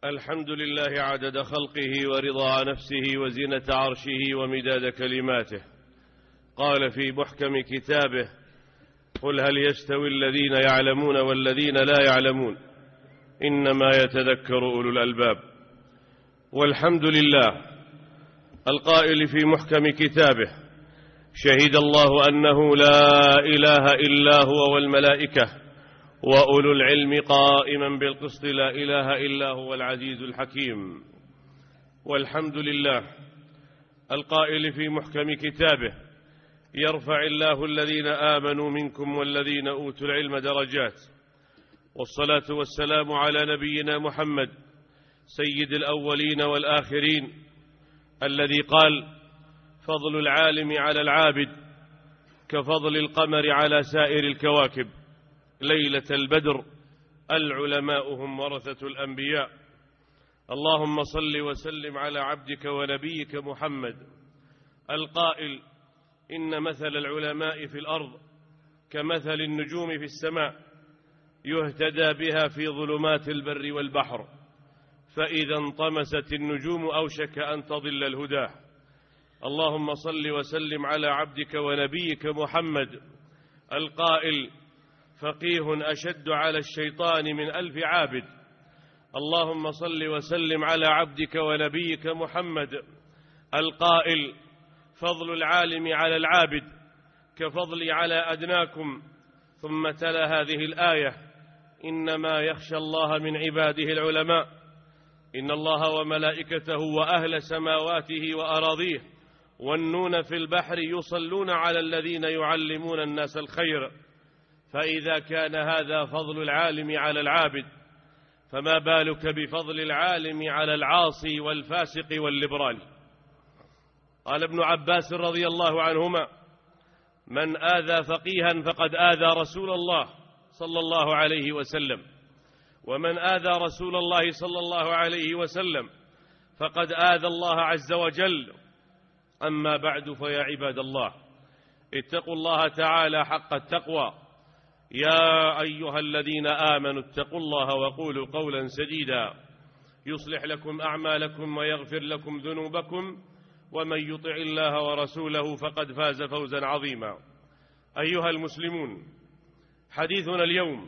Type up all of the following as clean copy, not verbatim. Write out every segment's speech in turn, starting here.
الحمد لله عدد خلقه ورضا نفسه وزنة عرشه ومداد كلماته. قال في محكم كتابه: قل هل يستوي الذين يعلمون والذين لا يعلمون إنما يتذكر أولو الألباب. والحمد لله القائل في محكم كتابه: شهد الله أنه لا إله إلا هو والملائكة وأولو العلم قائما بالقسط لا إله إلا هو العزيز الحكيم. والحمد لله القائل في محكم كتابه: يرفع الله الذين آمنوا منكم والذين أوتوا العلم درجات. والصلاة والسلام على نبينا محمد سيد الأولين والآخرين، الذي قال: فضل العالم على العابد كفضل القمر على سائر الكواكب، ليلة البدر العلماء هم ورثة الأنبياء. اللهم صل وسلم على عبدك ونبيك محمد القائل: إن مثل العلماء في الأرض كمثل النجوم في السماء، يهتدى بها في ظلمات البر والبحر، فإذا انطمست النجوم أوشك أن تضل الهدى. اللهم صل وسلم على عبدك ونبيك محمد القائل: فقيه أشد على الشيطان من 1000 عابد. اللهم صل وسلم على عبدك ونبيك محمد القائل: فضل العالم على العابد كفضلي على أدناكم. ثم تلا هذه الآية: إنما يخشى الله من عباده العلماء، إن الله وملائكته وأهل سماواته وأراضيه والنون في البحر يصلون على الذين يعلمون الناس الخير. فإذا كان هذا فضل العالم على العابد، فما بالك بفضل العالم على العاصي والفاسق والليبرال؟ قال ابن عباس رضي الله عنهما: من آذى فقيها فقد آذى رسول الله صلى الله عليه وسلم، ومن آذى رسول الله صلى الله عليه وسلم فقد آذى الله عز وجل. أما بعد، فيا عباد الله، اتقوا الله تعالى حق التقوى. يا أيها الذين آمنوا اتقوا الله وقولوا قولا سديدا يصلح لكم أعمالكم ويغفر لكم ذنوبكم، ومن يطع الله ورسوله فقد فاز فوزا عظيما. أيها المسلمون، حديثنا اليوم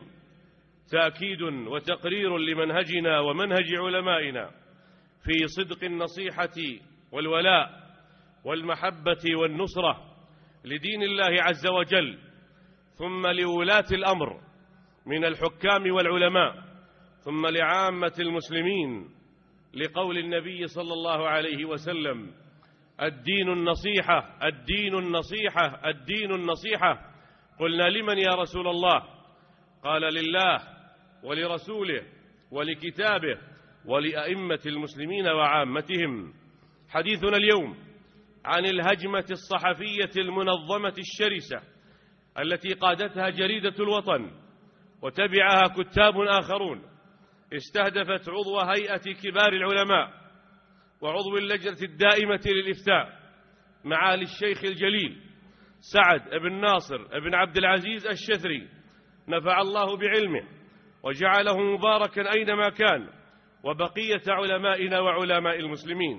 تأكيد وتقرير لمنهجنا ومنهج علمائنا في صدق النصيحة والولاء والمحبة والنصرة لدين الله عز وجل، ثم لولاة الأمر من الحكام والعلماء، ثم لعامة المسلمين، لقول النبي صلى الله عليه وسلم: الدين النصيحة، الدين النصيحة، الدين النصيحة. قلنا: لمن يا رسول الله؟ قال: لله ولرسوله ولكتابه ولأئمة المسلمين وعامتهم. حديثنا اليوم عن الهجمة الصحفية المنظمة الشرسة التي قادتها جريدة الوطن وتبعها كتاب آخرون، استهدفت عضو هيئة كبار العلماء وعضو اللجنة الدائمة للإفتاء معالي الشيخ الجليل سعد بن ناصر بن عبد العزيز الشثري، نفع الله بعلمه وجعله مباركا أينما كان، وبقية علمائنا وعلماء المسلمين.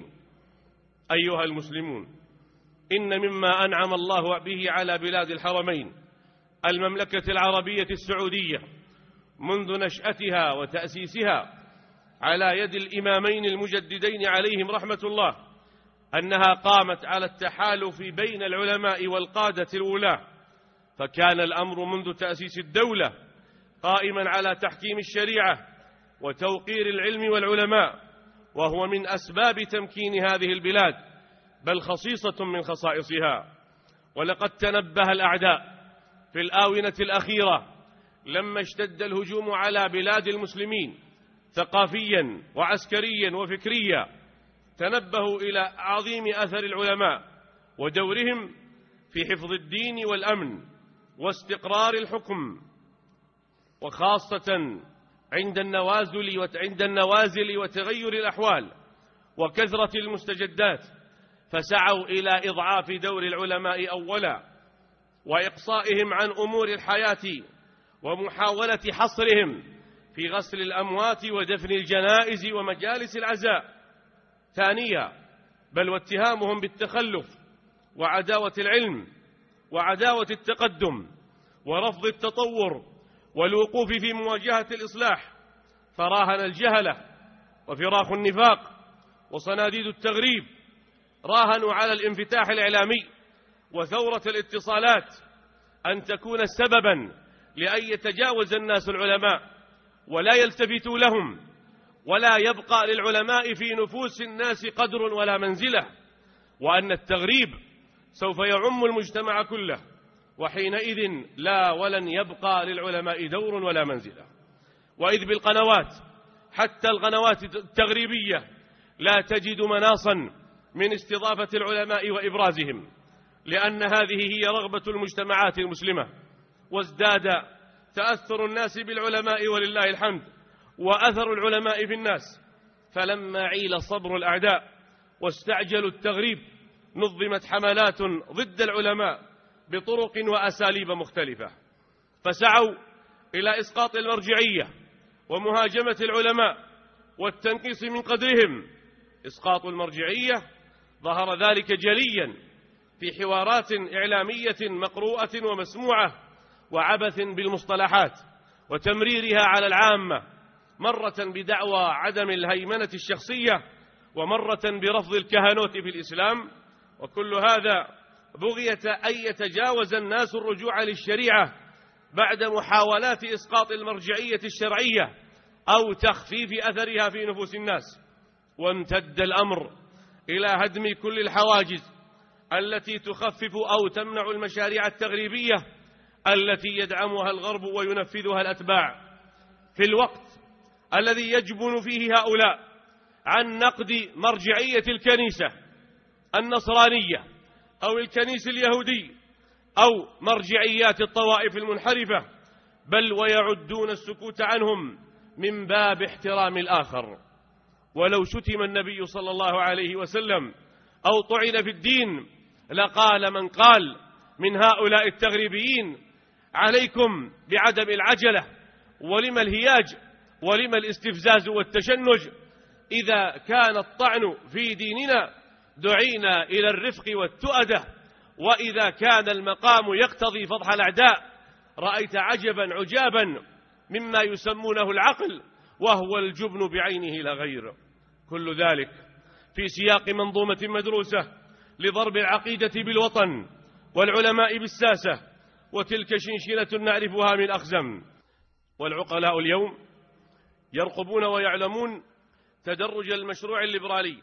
أيها المسلمون، إن مما أنعم الله به على بلاد الحرمين المملكة العربية السعودية منذ نشأتها وتأسيسها على يد الإمامين المجددين عليهم رحمة الله، أنها قامت على التحالف بين العلماء والقادة الولاة. فكان الأمر منذ تأسيس الدولة قائما على تحكيم الشريعة وتوقير العلم والعلماء، وهو من أسباب تمكين هذه البلاد، بل خصيصة من خصائصها. ولقد تنبه الأعداء في الآونة الأخيرة لما اشتد الهجوم على بلاد المسلمين ثقافيا وعسكريا وفكريا، تنبهوا إلى عظيم أثر العلماء ودورهم في حفظ الدين والأمن واستقرار الحكم، وخاصة عند النوازل وتغير الأحوال وكثرة المستجدات. فسعوا إلى إضعاف دور العلماء أولا، وإقصائهم عن أمور الحياة، ومحاولة حصرهم في غسل الأموات ودفن الجنائز ومجالس العزاء. ثانيا، بل واتهامهم بالتخلف وعداوة العلم وعداوة التقدم ورفض التطور والوقوف في مواجهة الإصلاح، فراهن الجهلة وفراخ النفاق وصناديد التغريب راهنوا على الانفتاح الإعلامي وثورة الاتصالات أن تكون سببا لأن يتجاوز الناس العلماء ولا يلتفتوا لهم، ولا يبقى للعلماء في نفوس الناس قدر ولا منزلة، وأن التغريب سوف يعم المجتمع كله، وحينئذ لا ولن يبقى للعلماء دور ولا منزلة. وإذ بالقنوات، حتى القنوات التغريبية لا تجد مناصا من استضافة العلماء وإبرازهم، لأن هذه هي رغبة المجتمعات المسلمة. وازداد تأثر الناس بالعلماء ولله الحمد، وأثر العلماء في الناس، فلما عيل صبر الأعداء واستعجلوا التغريب نظمت حملات ضد العلماء بطرق وأساليب مختلفة، فسعوا إلى إسقاط المرجعية ومهاجمة العلماء والتنقيص من قدرهم. إسقاط المرجعية ظهر ذلك جليا في حوارات إعلامية مقروءة ومسموعة وعبث بالمصطلحات وتمريرها على العامة، مرة بدعوى عدم الهيمنة الشخصية ومرة برفض الكهنوت في الإسلام، وكل هذا بغية أن يتجاوز الناس الرجوع للشريعة بعد محاولات إسقاط المرجعية الشرعية أو تخفيف أثرها في نفوس الناس. وامتد الأمر إلى هدم كل الحواجز التي تخفف أو تمنع المشاريع التغريبية التي يدعمها الغرب وينفذها الأتباع، في الوقت الذي يجبن فيه هؤلاء عن نقد مرجعية الكنيسة النصرانية أو الكنيس اليهودي أو مرجعيات الطوائف المنحرفة، بل ويعدون السكوت عنهم من باب احترام الآخر. ولو شتم النبي صلى الله عليه وسلم أو طعن في الدين لقال من قال من هؤلاء التغريبيين: عليكم بعدم العجلة، ولم الهياج، ولم الاستفزاز والتشنج؟ إذا كان الطعن في ديننا دعينا إلى الرفق والتؤدة، وإذا كان المقام يقتضي فضح الأعداء رأيت عجبا عجابا مما يسمونه العقل وهو الجبن بعينه لا غير. كل ذلك في سياق منظومة مدروسة لضرب العقيدة بالوطن والعلماء بالساسة، وتلك شنشنة نعرفها من أخزم. والعقلاء اليوم يرقبون ويعلمون تدرج المشروع الليبرالي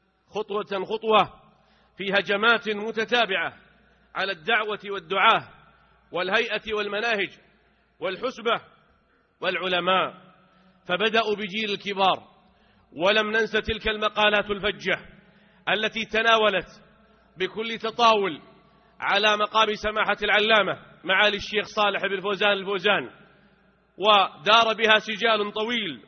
خطوة خطوة في هجمات متتابعة على الدعوة والدعاة والهيئة والمناهج والحسبة والعلماء، فبدأوا بجيل الكبار، ولم ننس تلك المقالات الفجة التي تناولت بكل تطاول على مقام سماحة العلامة معالي الشيخ صالح بن فوزان الفوزان، ودار بها سجال طويل،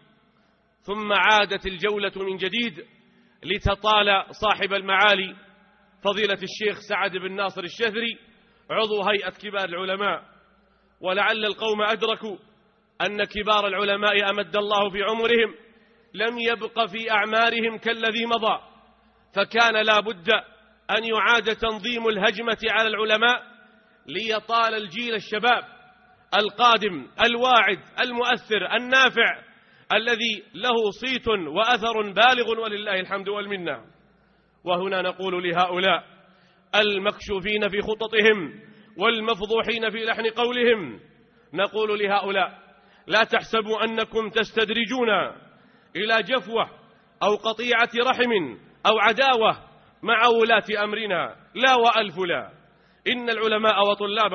ثم عادت الجولة من جديد لتطال صاحب المعالي فضيلة الشيخ سعد بن ناصر الشهري عضو هيئة كبار العلماء. ولعل القوم أدركوا أن كبار العلماء أمد الله في عمرهم لم يبق في أعمارهم كالذي مضى، فكان لا بد أن يعاد تنظيم الهجمة على العلماء ليطال الجيل الشباب القادم الواعد المؤثر النافع الذي له صيت وأثر بالغ ولله الحمد والمنة. وهنا نقول لهؤلاء المكشوفين في خططهم والمفضوحين في لحن قولهم، نقول لهؤلاء: لا تحسبوا أنكم تستدرجون إلى جفوة أو قطيعة رحم أو عداوة مع ولاة أمرنا، لا وألف لا. إن العلماء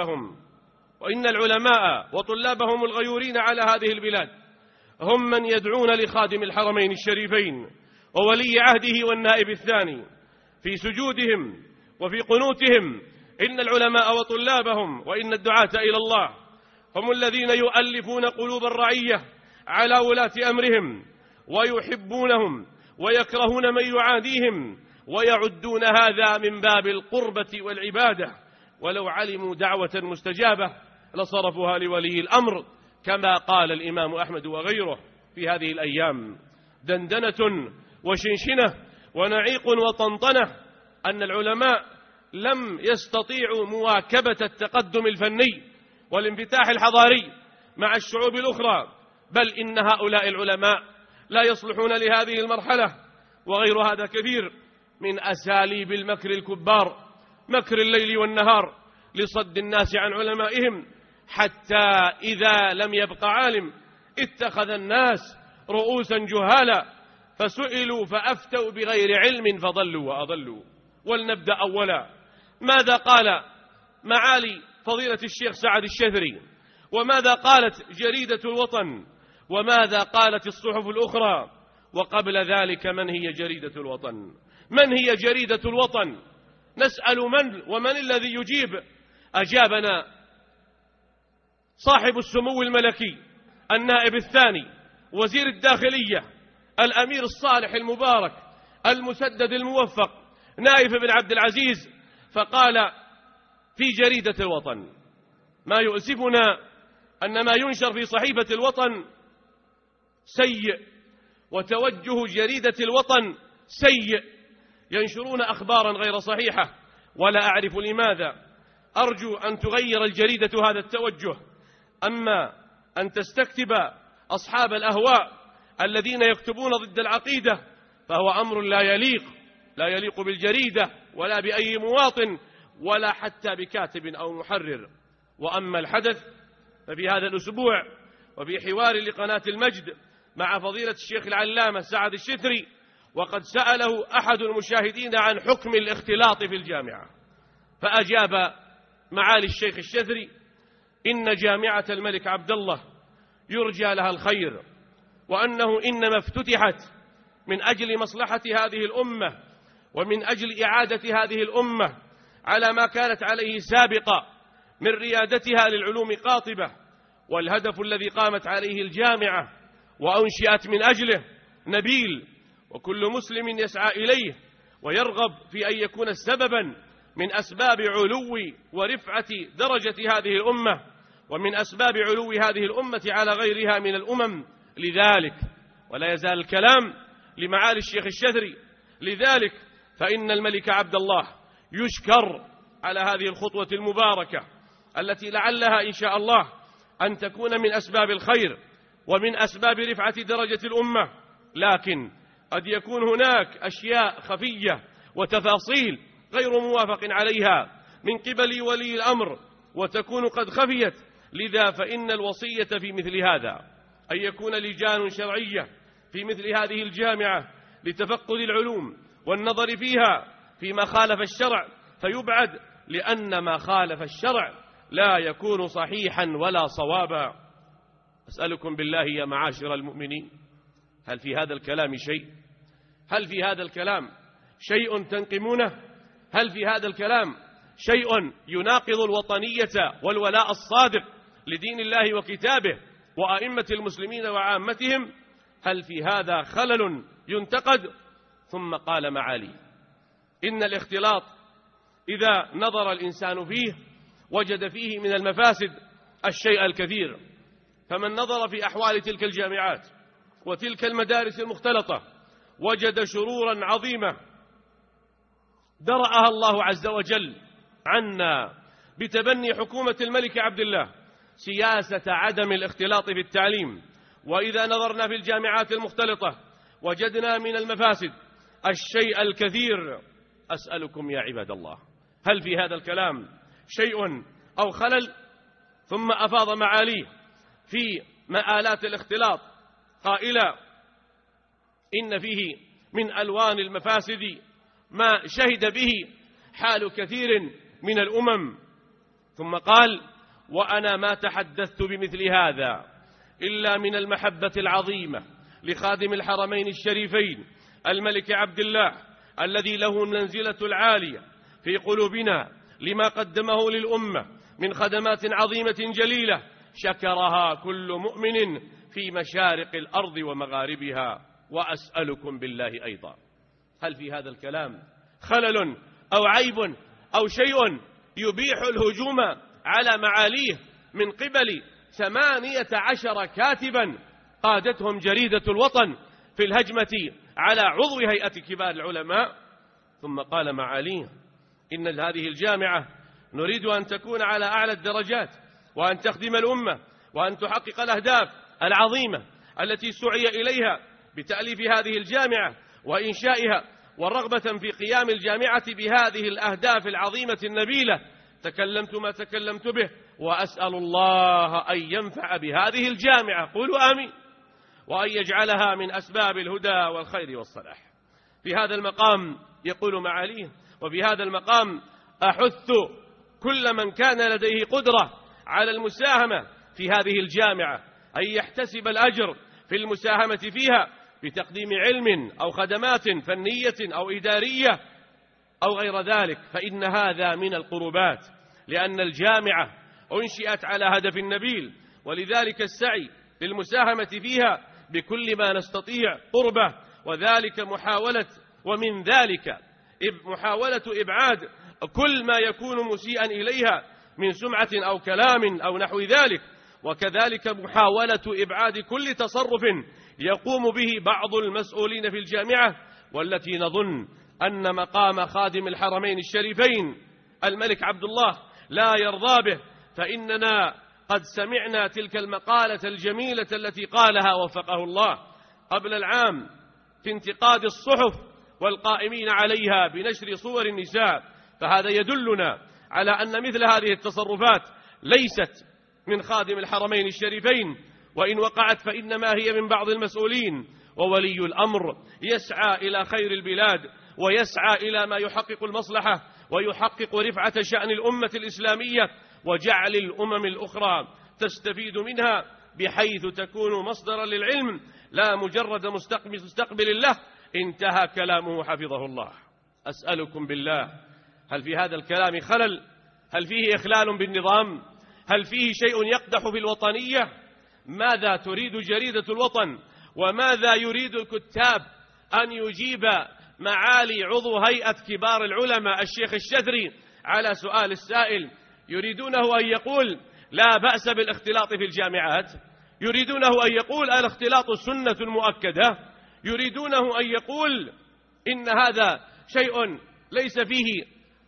وطلابهم الغيورين على هذه البلاد هم من يدعون لخادم الحرمين الشريفين وولي عهده والنائب الثاني في سجودهم وفي قنوتهم. إن العلماء وطلابهم وإن الدعاة إلى الله هم الذين يؤلفون قلوب الرعية على ولاة أمرهم، ويحبونهم ويكرهون من يعاديهم، ويعدون هذا من باب القربة والعبادة. ولو علموا دعوة مستجابة لصرفوها لولي الأمر كما قال الإمام أحمد وغيره في هذه الأيام: دندنة وشنشنة ونعيق وطنطنة، أن العلماء لم يستطيعوا مواكبة التقدم الفني والانفتاح الحضاري مع الشعوب الأخرى، بل إن هؤلاء العلماء لا يصلحون لهذه المرحلة. وغير هذا كثير من أساليب المكر الكبار، مكر الليل والنهار لصد الناس عن علمائهم، حتى إذا لم يبق عالم اتخذ الناس رؤوسا جهالا فسئلوا فأفتوا بغير علم فضلوا وأضلوا. ولنبدأ أولا، ماذا قال معالي فضيلة الشيخ سعد الشذري؟ وماذا قالت جريدة الوطن؟ وماذا قالت الصحف الأخرى؟ وقبل ذلك، من هي جريدة الوطن؟ من هي جريدة الوطن؟ نسأل ومن الذي يجيب؟ أجابنا صاحب السمو الملكي النائب الثاني وزير الداخلية الأمير الصالح المبارك المسدد الموفق نايف بن عبد العزيز، فقال في جريدة الوطن: ما يؤسفنا أن ما ينشر في صحيفة الوطن سيء، وتوجه جريدة الوطن سيء، ينشرون أخبارا غير صحيحة ولا أعرف لماذا. أرجو أن تغير الجريدة هذا التوجه. أما أن تستكتب أصحاب الأهواء الذين يكتبون ضد العقيدة فهو أمر لا يليق بالجريدة ولا بأي مواطن ولا حتى بكاتب أو محرر. وأما الحدث ففي هذا الأسبوع وفي حوار لقناة المجد مع فضيلة الشيخ العلامة سعد الشذري، وقد سأله أحد المشاهدين عن حكم الاختلاط في الجامعة، فأجاب معالي الشيخ الشذري: إن جامعة الملك عبد الله يرجى لها الخير، وأنه إنما افتتحت من أجل مصلحة هذه الأمة ومن أجل إعادة هذه الأمة على ما كانت عليه سابقا من ريادتها للعلوم قاطبة. والهدف الذي قامت عليه الجامعة وأنشئت من أجله نبيل، وكل مسلم يسعى إليه ويرغب في أن يكون سببا من أسباب علو ورفعة درجة هذه الأمة ومن أسباب علو هذه الأمة على غيرها من الأمم. لذلك ولا يزال الكلام لمعالي الشيخ الشذري، لذلك فإن الملك عبد الله يشكر على هذه الخطوة المباركة التي لعلها إن شاء الله أن تكون من أسباب الخير ومن أسباب رفعة درجة الأمة. لكن قد يكون هناك أشياء خفية وتفاصيل غير موافق عليها من قبل ولي الأمر وتكون قد خفيت. لذا فإن الوصية في مثل هذا أن يكون لجان شرعية في مثل هذه الجامعة لتفقد العلوم والنظر فيها فيما خالف الشرع فيبعد، لأن ما خالف الشرع لا يكون صحيحا ولا صوابا. أسألكم بالله يا معاشر المؤمنين، هل في هذا الكلام شيء؟ هل في هذا الكلام شيء تنقمونه؟ هل في هذا الكلام شيء يناقض الوطنية والولاء الصادق لدين الله وكتابه وأئمة المسلمين وعامتهم؟ هل في هذا خلل ينتقد؟ ثم قال معالي: إن الاختلاط إذا نظر الإنسان فيه وجد فيه من المفاسد الشيء الكثير، فمن نظر في أحوال تلك الجامعات وتلك المدارس المختلطة وجد شرورا عظيمة درأها الله عز وجل عنا بتبني حكومة الملك عبد الله سياسة عدم الاختلاط في التعليم. وإذا نظرنا في الجامعات المختلطة وجدنا من المفاسد الشيء الكثير. أسألكم يا عباد الله، هل في هذا الكلام شيء أو خلل؟ ثم أفاض معاليه في مآلات الاختلاط قائلا: إن فيه من ألوان المفاسد ما شهد به حال كثير من الأمم. ثم قال: وأنا ما تحدثت بمثل هذا إلا من المحبة العظيمة لخادم الحرمين الشريفين الملك عبد الله الذي له المنزلة العالية في قلوبنا لما قدمه للأمة من خدمات عظيمة جليلة شكرها كل مؤمن في مشارق الأرض ومغاربها. وأسألكم بالله أيضا، هل في هذا الكلام خلل أو عيب أو شيء يبيح الهجوم على معاليه من قبل 18 كاتبا قادتهم جريدة الوطن في الهجمة على عضو هيئة كبار العلماء. ثم قال معاليه إن هذه الجامعة نريد أن تكون على أعلى الدرجات، وأن تخدم الأمة، وأن تحقق الأهداف العظيمة التي سعي إليها بتأليف هذه الجامعة وإنشائها، والرغبة في قيام الجامعة بهذه الأهداف العظيمة النبيلة. تكلمت ما تكلمت به، وأسأل الله أن ينفع بهذه الجامعة، قولوا آمين، وأن يجعلها من أسباب الهدى والخير والصلاح. في هذا المقام يقول معاليه، وفي هذا المقام أحث كل من كان لديه قدرة على المساهمة في هذه الجامعة أن يحتسب الأجر في المساهمة فيها بتقديم علم أو خدمات فنية أو إدارية أو غير ذلك، فإن هذا من القربات، لأن الجامعة أنشئت على هدف نبيل، ولذلك السعي للمساهمة فيها بكل ما نستطيع قربة، وذلك ومن ذلك محاولة إبعاد كل ما يكون مسيئا إليها من سمعة أو كلام أو نحو ذلك، وكذلك محاولة إبعاد كل تصرف يقوم به بعض المسؤولين في الجامعة، والتي نظن أن مقام خادم الحرمين الشريفين الملك عبد الله لا يرضى به. فإننا قد سمعنا تلك المقالة الجميلة التي قالها وفقه الله قبل العام في انتقاد الصحف والقائمين عليها بنشر صور النساء، فهذا يدلنا على أن مثل هذه التصرفات ليست من خادم الحرمين الشريفين، وإن وقعت فإنما هي من بعض المسؤولين. وولي الأمر يسعى إلى خير البلاد، ويسعى إلى ما يحقق المصلحة ويحقق رفعة شأن الأمة الإسلامية، وجعل الأمم الأخرى تستفيد منها، بحيث تكون مصدرا للعلم لا مجرد مستقبل له. انتهى كلامه حفظه الله. أسألكم بالله، هل في هذا الكلام خلل؟ هل فيه إخلال بالنظام؟ هل فيه شيء يقدح في الوطنية؟ ماذا تريد جريدة الوطن، وماذا يريد الكتاب أن يجيب معالي عضو هيئة كبار العلماء الشيخ الشذري على سؤال السائل؟ يريدونه أن يقول لا بأس بالاختلاط في الجامعات، يريدونه أن يقول الاختلاط سنة مؤكدة، يريدونه أن يقول إن هذا شيء ليس فيه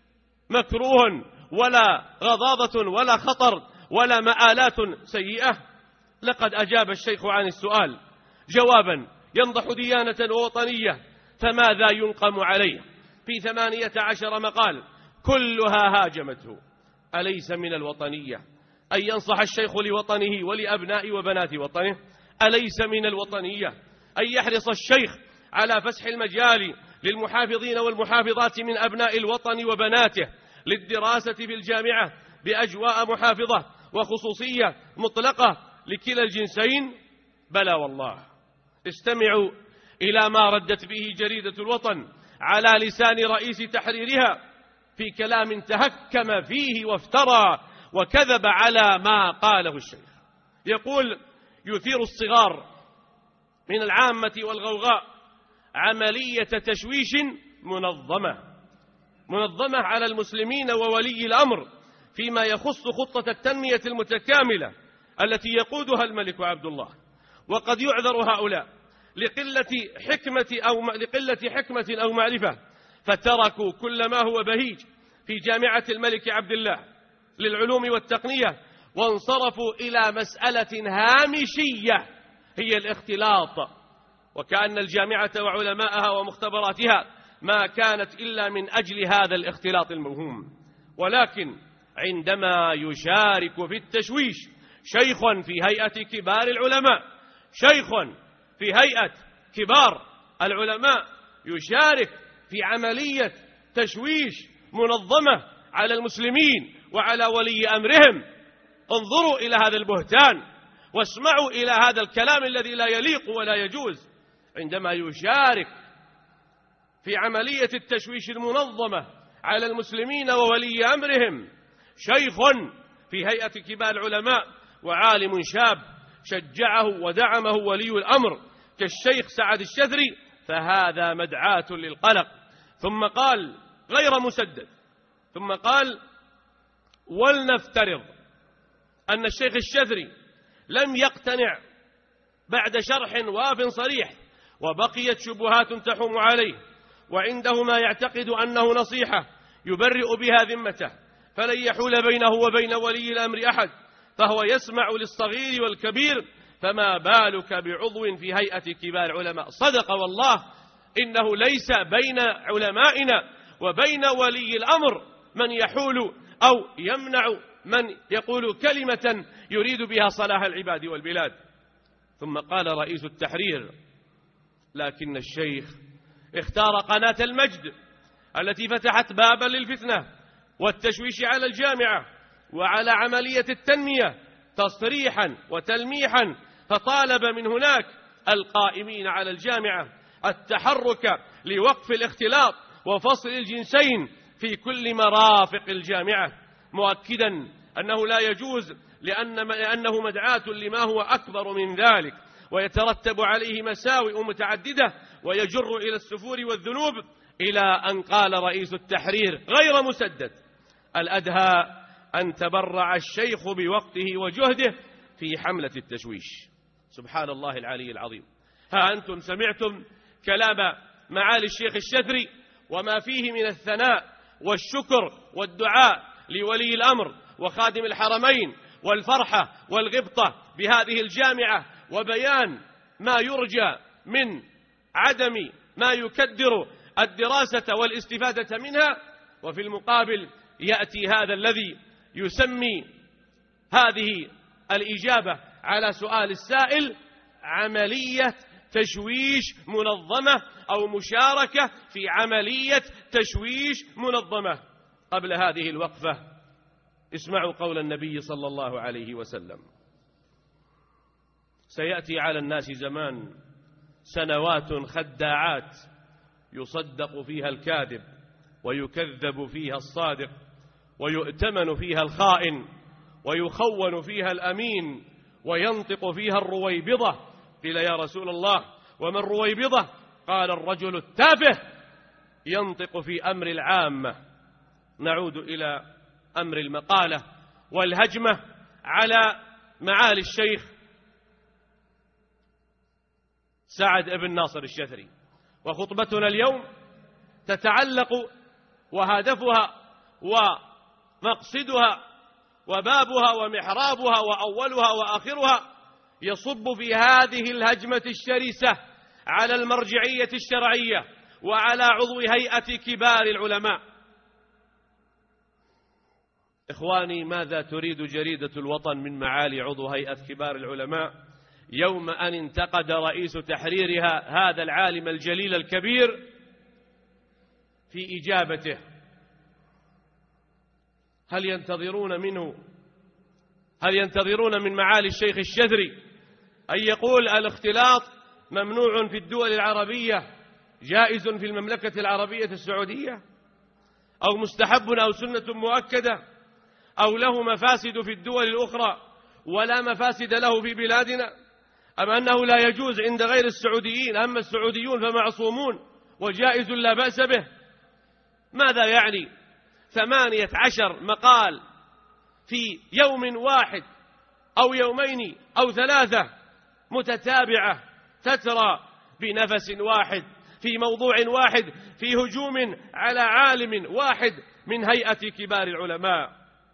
مكروه ولا غضاضة ولا خطر ولا مآلات سيئة. لقد أجاب الشيخ عن السؤال جوابا ينضح ديانة ووطنية، فماذا ينقم عليه في 18 مقال كلها هاجمته؟ أليس من الوطنية أن ينصح الشيخ لوطنه ولأبناء وبنات وطنه؟ أليس من الوطنية أن يحرص الشيخ على فسح المجال للمحافظين والمحافظات من أبناء الوطن وبناته للدراسة في الجامعة بأجواء محافظة وخصوصية مطلقة لكلا الجنسين؟ بلى والله. استمعوا إلى ما ردت به جريدة الوطن على لسان رئيس تحريرها في كلام تهكم فيه وافترى وكذب على ما قاله الشيخ. يقول: يثير الصغار من العامة والغوغاء عملية تشويش منظمة على المسلمين وولي الأمر فيما يخص خطة التنمية المتكاملة التي يقودها الملك عبد الله. وقد يعذر هؤلاء لقلة حكمة أو معرفة، فتركوا كل ما هو بهيج في جامعة الملك عبد الله للعلوم والتقنية، وانصرفوا إلى مسألة هامشية هي الاختلاط، وكأن الجامعة وعلماءها ومختبراتها ما كانت إلا من أجل هذا الاختلاط الموهوم. ولكن عندما يشارك في التشويش شيخ في هيئة كبار العلماء، شيخ في هيئة كبار العلماء يشارك في عملية تشويش منظمة على المسلمين وعلى ولي أمرهم، انظروا إلى هذا البهتان واسمعوا إلى هذا الكلام الذي لا يليق ولا يجوز. عندما يشارك في عملية التشويش المنظمة على المسلمين وولي أمرهم شيخ في هيئة كبار العلماء وعالم شاب شجعه ودعمه ولي الأمر كالشيخ سعد الشذري، فهذا مدعاة للقلق. ثم قال غير مسدد، ثم قال: ولنفترض أن الشيخ الشذري لم يقتنع بعد شرح واف صريح، وبقيت شبهات تحوم عليه، وعنده ما يعتقد أنه نصيحة يبرئ بها ذمته، فلن يحول بينه وبين ولي الأمر أحد، فهو يسمع للصغير والكبير، فما بالك بعضو في هيئة كبار العلماء. صدق والله، إنه ليس بين علمائنا وبين ولي الأمر من يحول أو يمنع من يقول كلمة يريد بها صلاح العباد والبلاد. ثم قال رئيس التحرير: لكن الشيخ اختار قناة المجد التي فتحت بابا للفتنة والتشويش على الجامعة وعلى عملية التنمية تصريحا وتلميحا، فطالب من هناك القائمين على الجامعة التحرك لوقف الاختلاط وفصل الجنسين في كل مرافق الجامعة، مؤكدا أنه لا يجوز لأنه مدعاة لما هو أكبر من ذلك، ويترتب عليه مساوئ متعددة ويجر إلى السفور والذنوب، إلى أن قال رئيس التحرير غير مسدد: الأدهى أن تبرع الشيخ بوقته وجهده في حملة التشويش. سبحان الله العلي العظيم. ها أنتم سمعتم كلام معالي الشيخ الشذري وما فيه من الثناء والشكر والدعاء لولي الأمر وخادم الحرمين والفرحة والغبطة بهذه الجامعة، وبيان ما يرجى من عدم ما يكدر الدراسة والاستفادة منها. وفي المقابل يأتي هذا الذي يسمي هذه الإجابة على سؤال السائل عملية تشويش منظمة أو مشاركة في عملية تشويش منظمة. قبل هذه الوقفة اسمعوا قول النبي صلى الله عليه وسلم: سيأتي على الناس زمان سنوات خداعات يصدق فيها الكاذب ويكذب فيها الصادق ويؤتمن فيها الخائن ويخون فيها الأمين وينطق فيها الرويبضة. قيل: يا رسول الله وما الرويبضة؟ قال: الرجل التافه ينطق في أمر العامة. نعود إلى أمر المقالة والهجمة على معالي الشيخ سعد بن ناصر الشذري. وخطبتنا اليوم تتعلق وهدفها ومقصدها وبابها ومحرابها وأولها وآخرها يصب في هذه الهجمة الشرسة على المرجعية الشرعية وعلى عضو هيئة كبار العلماء. إخواني، ماذا تريد جريدة الوطن من معالي عضو هيئة كبار العلماء يوم أن انتقد رئيس تحريرها هذا العالم الجليل الكبير في إجابته؟ هل ينتظرون من معالي الشيخ الشذري أن يقول الاختلاط ممنوع في الدول العربية جائز في المملكة العربية السعودية، أو مستحب أو سنة مؤكدة، أو له مفاسد في الدول الأخرى ولا مفاسد له في بلادنا، أم أنه لا يجوز عند غير السعوديين، أما السعوديون فمعصومون وجائز لا بأس به؟ ماذا يعني 18 مقال في يوم واحد أو يومين أو 3 متتابعة تترى بنفس واحد في موضوع واحد في هجوم على عالم واحد من هيئة كبار العلماء؟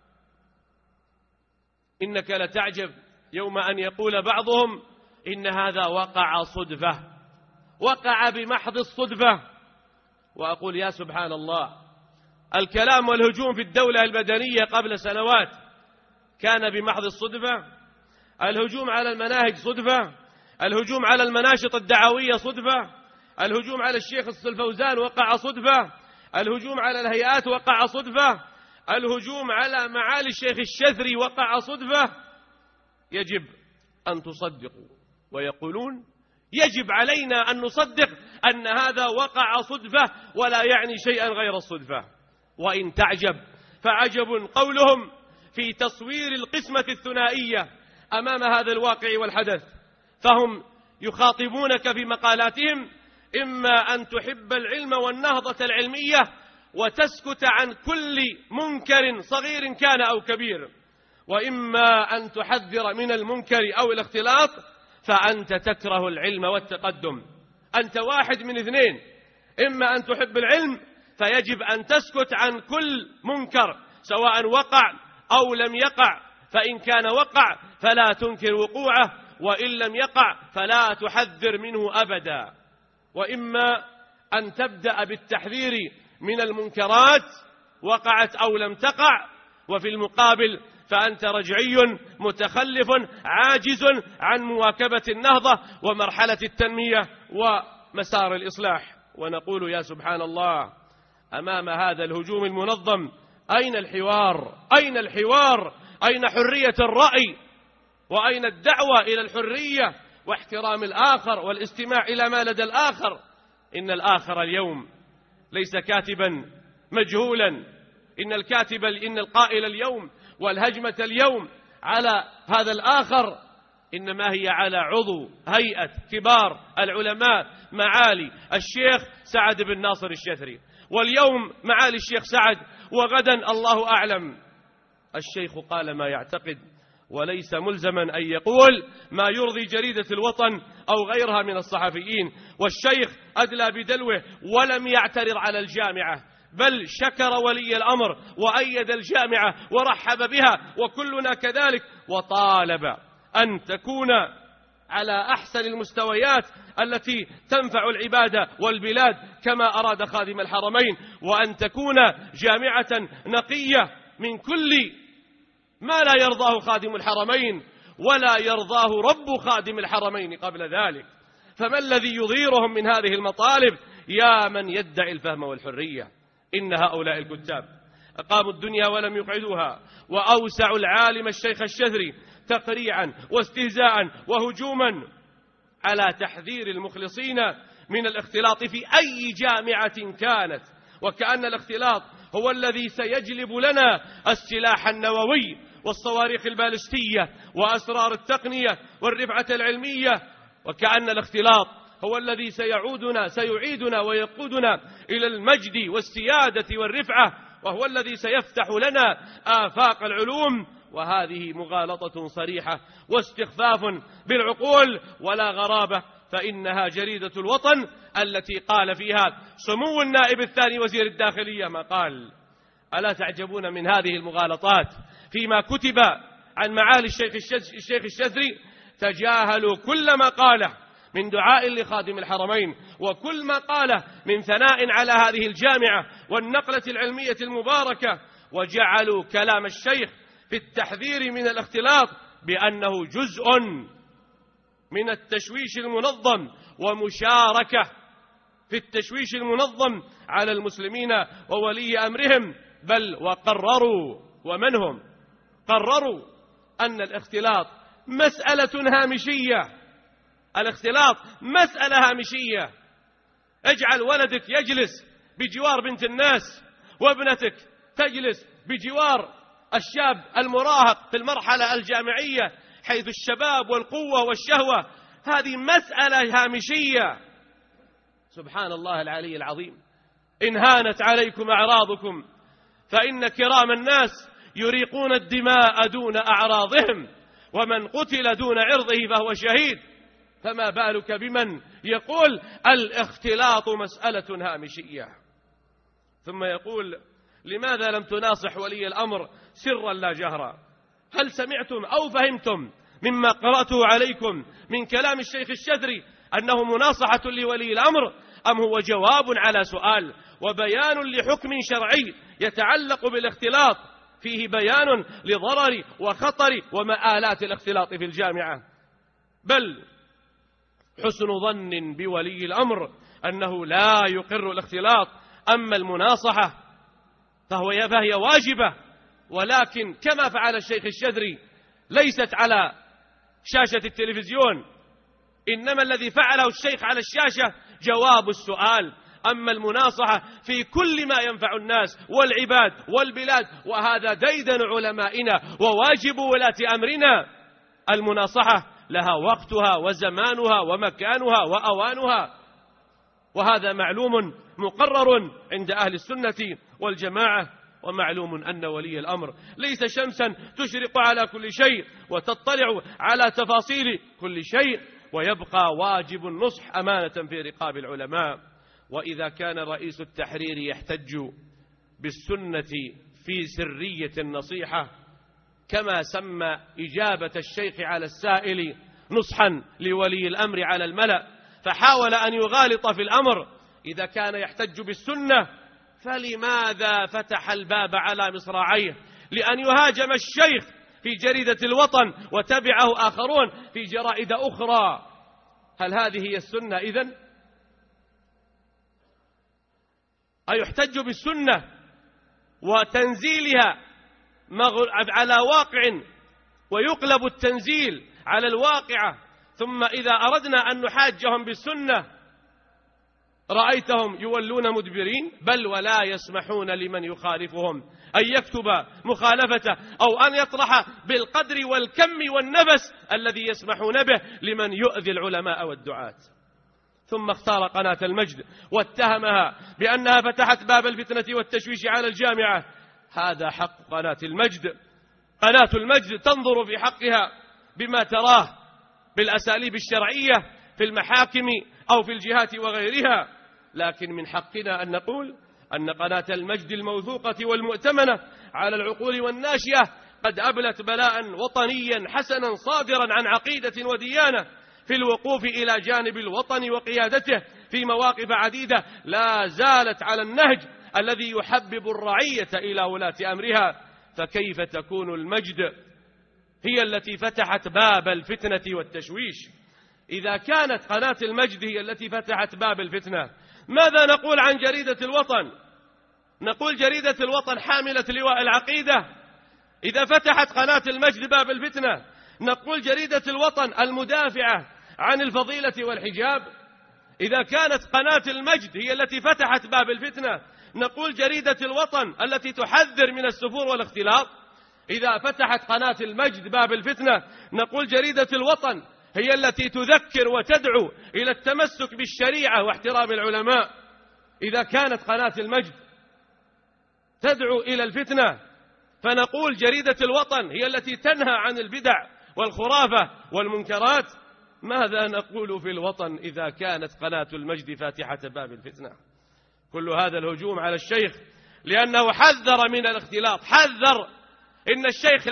إنك لتعجب يوم أن يقول بعضهم إن هذا وقع صدفة، وقع بمحض الصدفة. وأقول يا سبحان الله، الكلام والهجوم في الدولة المدنية قبل سنوات كان بمحض الصدفة، الهجوم على المناهج صدفة، الهجوم على المناشط الدعوية صدفة، الهجوم على الشيخ الفوزان وقع صدفة، الهجوم على الهيئات وقع صدفة، الهجوم على معالي الشيخ الشذري وقع صدفة. يجب أن تصدقوا، ويقولون يجب علينا أن نصدق أن هذا وقع صدفة ولا يعني شيئا غير الصدفة. وإن تعجب فعجب قولهم في تصوير القسمة الثنائية أمام هذا الواقع والحدث، فهم يخاطبونك في مقالاتهم إما أن تحب العلم والنهضة العلمية وتسكت عن كل منكر صغير كان أو كبير، وإما أن تحذر من المنكر أو الاختلاط، فأنت تكره العلم والتقدم. أنت واحد من اثنين: إما أن تحب العلم فيجب أن تسكت عن كل منكر سواء وقع أو لم يقع، فإن كان وقع فلا تنكر وقوعه، وإن لم يقع فلا تحذر منه أبدا. وإما أن تبدأ بالتحذير من المنكرات وقعت أو لم تقع، وفي المقابل فأنت رجعي متخلف عاجز عن مواكبة النهضة ومرحلة التنمية ومسار الإصلاح. ونقول يا سبحان الله، أمام هذا الهجوم المنظم أين الحوار؟ أين الحوار؟ أين حرية الرأي؟ وأين الدعوة إلى الحرية واحترام الآخر والاستماع إلى ما لدى الآخر؟ إن الآخر اليوم ليس كاتبا مجهولا، إن القائل اليوم والهجمة اليوم على هذا الآخر إنما هي على عضو هيئة كبار العلماء معالي الشيخ سعد بن ناصر الشثري. واليوم معالي الشيخ سعد، وغدا الله أعلم. الشيخ قال ما يعتقد، وليس ملزما أن يقول ما يرضي جريدة الوطن أو غيرها من الصحفيين. والشيخ أدلى بدلوه ولم يعترض على الجامعة، بل شكر ولي الأمر وأيد الجامعة ورحب بها، وكلنا كذلك، وطالب أن تكون على أحسن المستويات التي تنفع العبادة والبلاد كما أراد خادم الحرمين، وأن تكون جامعة نقية من كل ما لا يرضاه خادم الحرمين ولا يرضاه رب خادم الحرمين قبل ذلك. فما الذي يضيرهم من هذه المطالب يا من يدعي الفهم والحرية؟ إن هؤلاء الكتاب أقاموا الدنيا ولم يقعدوها، وأوسعوا العالم الشيخ الشثري تقريعا واستهزاء وهجوما على تحذير المخلصين من الاختلاط في أي جامعة كانت، وكأن الاختلاط هو الذي سيجلب لنا السلاح النووي والصواريخ البالستية وأسرار التقنية والرفعة العلمية، وكأن الاختلاط هو الذي سيعيدنا ويقودنا إلى المجد والسيادة والرفعة، وهو الذي سيفتح لنا آفاق العلوم. وهذه مغالطة صريحة واستخفاف بالعقول ولا غرابة، فإنها جريدة الوطن التي قال فيها سمو النائب الثاني وزير الداخلية ما قال. ألا تعجبون من هذه المغالطات فيما كتب عن معالي الشيخ الشثري؟ تجاهلوا كل ما قاله من دعاء لخادم الحرمين، وكل ما قاله من ثناء على هذه الجامعة والنقلة العلمية المباركة، وجعلوا كلام الشيخ في التحذير من الاختلاط بأنه جزء من التشويش المنظم ومشاركة في التشويش المنظم على المسلمين وولي أمرهم. بل وقرروا، ومن هم؟ قرروا أن الاختلاط مسألة هامشية. الاختلاط مسألة هامشية. اجعل ولدك يجلس بجوار بنت الناس، وابنتك تجلس بجوار الشاب المراهق في المرحلة الجامعية حيث الشباب والقوة والشهوة. هذه مسألة هامشية. سبحان الله العلي العظيم. إن هانت عليكم أعراضكم فإن كرام الناس يريقون الدماء دون أعراضهم، ومن قتل دون عرضه فهو شهيد. فما بالك بمن يقول الاختلاط مسألة هامشية؟ ثم يقول لماذا لم تناصح ولي الأمر سرا لا جهرا؟ هل سمعتم أو فهمتم مما قرأته عليكم من كلام الشيخ الشثري أنه مناصحة لولي الأمر، أم هو جواب على سؤال وبيان لحكم شرعي يتعلق بالاختلاط، فيه بيان لضرر وخطر ومآلات الاختلاط في الجامعة؟ بل حسن ظن بولي الأمر أنه لا يقر الاختلاط. أما المناصحة فهي واجبة، ولكن كما فعل الشيخ الشثري ليست على شاشة التلفزيون، إنما الذي فعله الشيخ على الشاشة جواب السؤال. أما المناصحة في كل ما ينفع الناس والعباد والبلاد، وهذا ديدن علمائنا وواجب ولاة أمرنا. المناصحة لها وقتها وزمانها ومكانها وأوانها، وهذا معلوم مقرر عند أهل السنة والجماعة. ومعلوم أن ولي الأمر ليس شمسا تشرق على كل شيء وتطلع على تفاصيل كل شيء، ويبقى واجب النصح أمانة في رقاب العلماء. وإذا كان رئيس التحرير يحتج بالسنة في سرية النصيحة كما سمى إجابة الشيخ على السائل نصحا لولي الأمر على الملأ فحاول أن يغالط في الأمر، إذا كان يحتج بالسنة فلماذا فتح الباب على مصراعيه لأن يهاجم الشيخ في جريدة الوطن وتبعه آخرون في جرائد أخرى؟ هل هذه هي السنة إذن؟ أيحتج بالسنة وتنزيلها على واقع ويقلب التنزيل على الواقع، ثم إذا أردنا أن نحاجهم بالسنة رأيتهم يولون مدبرين، بل ولا يسمحون لمن يخالفهم أن يكتب مخالفته أو أن يطرح بالقدر والكم والنفس الذي يسمحون به لمن يؤذي العلماء والدعاة. ثم اختار قناة المجد واتهمها بأنها فتحت باب الفتنة والتشويش على الجامعة. هذا حق قناة المجد. قناة المجد تنظر في حقها بما تراه بالأساليب الشرعية في المحاكم أو في الجهات وغيرها، لكن من حقنا أن نقول أن قناة المجد الموثوقة والمؤتمنة على العقول والناشئة قد أبلت بلاء وطنيا حسنا صادرا عن عقيدة وديانة في الوقوف إلى جانب الوطن وقيادته في مواقف عديدة لا زالت على النهج الذي يحبب الرعية إلى ولاة أمرها. فكيف تكون المجد هي التي فتحت باب الفتنة والتشويش؟ إذا كانت قناة المجد هي التي فتحت باب الفتنة، ماذا نقول عن جريدة الوطن؟ نقول جريدة الوطن حاملة لواء العقيدة إذا فتحت قناة المجد باب الفتنة. نقول جريدة الوطن المدافعة عن الفضيلة والحجاب. إذا كانت قناة المجد هي التي فتحت باب الفتنة نقول جريدة الوطن التي تحذر من السفور والاختلاط. إذا فتحت قناة المجد باب الفتنة نقول جريدة الوطن هي التي تذكر وتدعو إلى التمسك بالشريعة واحترام العلماء. إذا كانت قناة المجد تدعو إلى الفتنة فنقول جريدة الوطن هي التي تنهى عن البدع والخرافة والمنكرات. ماذا نقول في الوطن إذا كانت قناة المجد فاتحة باب الفتنة؟ كل هذا الهجوم على الشيخ لأنه حذر من الاختلاط، حذر. إن الشيخ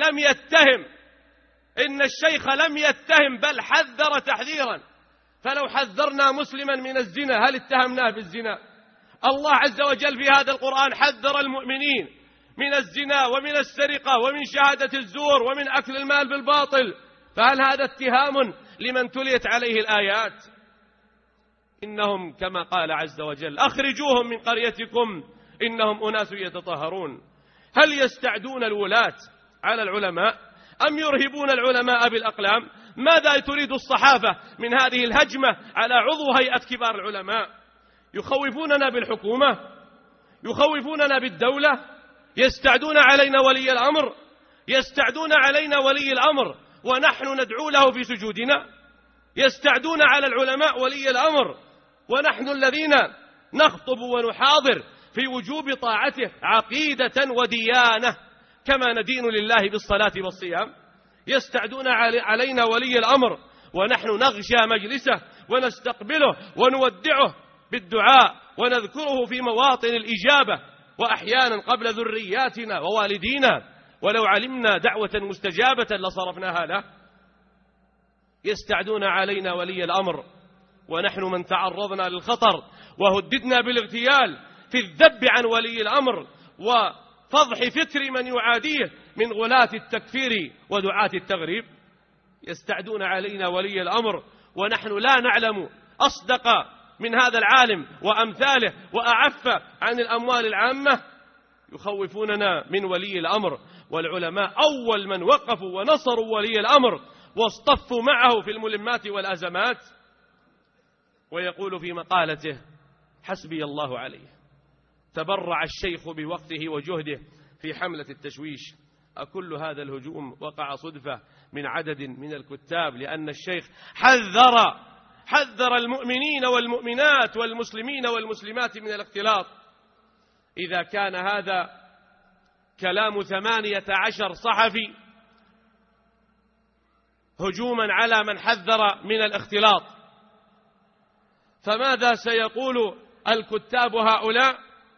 لم يتهم بل حذر تحذيرا. فلو حذرنا مسلما من الزنا هل اتهمناه بالزنا؟ الله عز وجل في هذا القرآن حذر المؤمنين من الزنا ومن السرقة ومن شهادة الزور ومن أكل المال بالباطل، فهل هذا اتهام لمن تليت عليه الآيات؟ إنهم كما قال عز وجل أخرجوهم من قريتكم إنهم أناس يتطهرون. هل يستعدون الولاة على العلماء أم يرهبون العلماء بالأقلام؟ ماذا تريد الصحافة من هذه الهجمة على عضو هيئة كبار العلماء؟ يخوفوننا بالحكومة، يخوفوننا بالدولة، يستعدون علينا ولي الأمر ونحن ندعو له في سجودنا، يستعدون على العلماء ولي الأمر ونحن الذين نخطب ونحاضر في وجوب طاعته عقيدة وديانة كما ندين لله بالصلاة والصيام. يستعدون علينا ولي الأمر ونحن نغشى مجلسه ونستقبله ونودعه بالدعاء ونذكره في مواطن الإجابة وأحيانا قبل ذرياتنا ووالدينا، ولو علمنا دعوة مستجابة لصرفناها له. يستعدون علينا ولي الأمر ونحن من تعرضنا للخطر وهددنا بالاغتيال في الذب عن ولي الأمر وفضح فكر من يعاديه من غلاة التكفير ودعاة التغريب. يستعدون علينا ولي الأمر ونحن لا نعلم أصدق من هذا العالم وأمثاله وأعف عن الأموال العامة. يخوفوننا من ولي الأمر، والعلماء أول من وقفوا ونصروا ولي الأمر واصطفوا معه في الملمات والأزمات. ويقول في مقالته حسبي الله عليه. تبرع الشيخ بوقته وجهده في حملة التشويش. أكل هذا الهجوم وقع صدفة من عدد من الكتاب؟ لأن الشيخ حذر المؤمنين والمؤمنات والمسلمين والمسلمات من الاختلاط. إذا كان هذا كلام 18 صحفي هجوما على من حذر من الاختلاط. فماذا سيقول الكتاب هؤلاء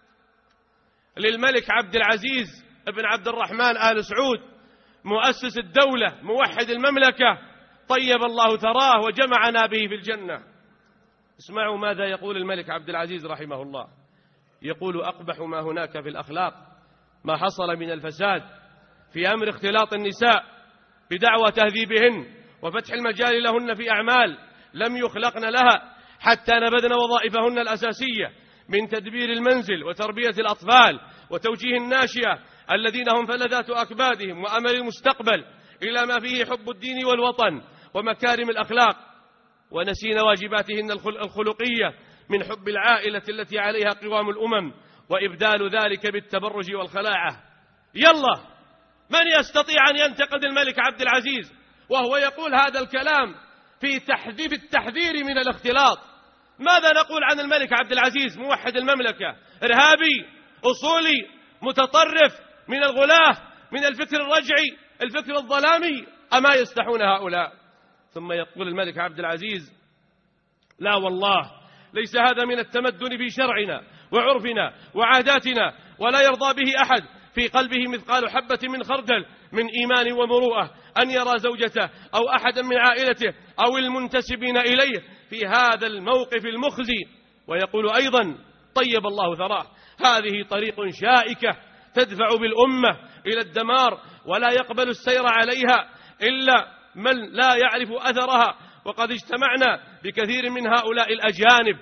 للملك عبد العزيز بن عبد الرحمن آل سعود مؤسس الدولة موحد المملكة طيب الله ثراه وجمعنا به في الجنة؟ اسمعوا ماذا يقول الملك عبد العزيز رحمه الله. يقول: أقبح ما هناك في الأخلاق ما حصل من الفساد في أمر اختلاط النساء بدعوى تهذيبهن وفتح المجال لهن في أعمال لم يخلقن لها، حتى نبذن وظائفهن الأساسية من تدبير المنزل وتربية الأطفال وتوجيه الناشئة الذين هم فلذات أكبادهم وأمل المستقبل إلى ما فيه حب الدين والوطن ومكارم الأخلاق، ونسين واجباتهن الخلقية من حب العائلة التي عليها قوام الأمم وإبدال ذلك بالتبرج والخلاعة. يلا، من يستطيع أن ينتقد الملك عبد العزيز وهو يقول هذا الكلام في تحذير التحذير من الاختلاط؟ ماذا نقول عن الملك عبد العزيز موحد المملكة؟ إرهابي، أصولي، متطرف، من الغلاة، من الفكر الرجعي، الفكر الظلامي؟ أما يستحون هؤلاء؟ ثم يقول الملك عبد العزيز: لا والله، ليس هذا من التمدن في شرعنا وعرفنا وعاداتنا، ولا يرضى به أحد في قلبه مثقال حبة من خردل من إيمان ومروءة أن يرى زوجته أو أحدا من عائلته أو المنتسبين إليه في هذا الموقف المخزي. ويقول أيضا طيب الله ثراه: هذه طريق شائكة تدفع بالأمة إلى الدمار، ولا يقبل السير عليها إلا من لا يعرف أثرها. وقد اجتمعنا بكثير من هؤلاء الأجانب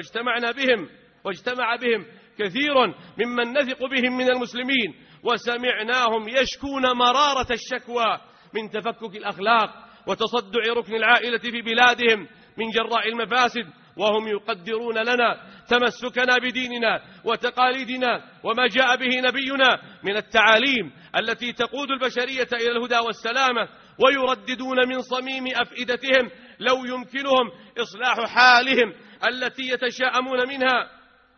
واجتمع بهم كثير ممن نثق بهم من المسلمين، وسمعناهم يشكون مرارة الشكوى من تفكك الأخلاق وتصدع ركن العائلة في بلادهم من جراء المفاسد، وهم يقدرون لنا تمسكنا بديننا وتقاليدنا وما جاء به نبينا من التعاليم التي تقود البشرية إلى الهدى والسلامة، ويرددون من صميم أفئدتهم لو يمكنهم إصلاح حالهم التي يتشاءمون منها،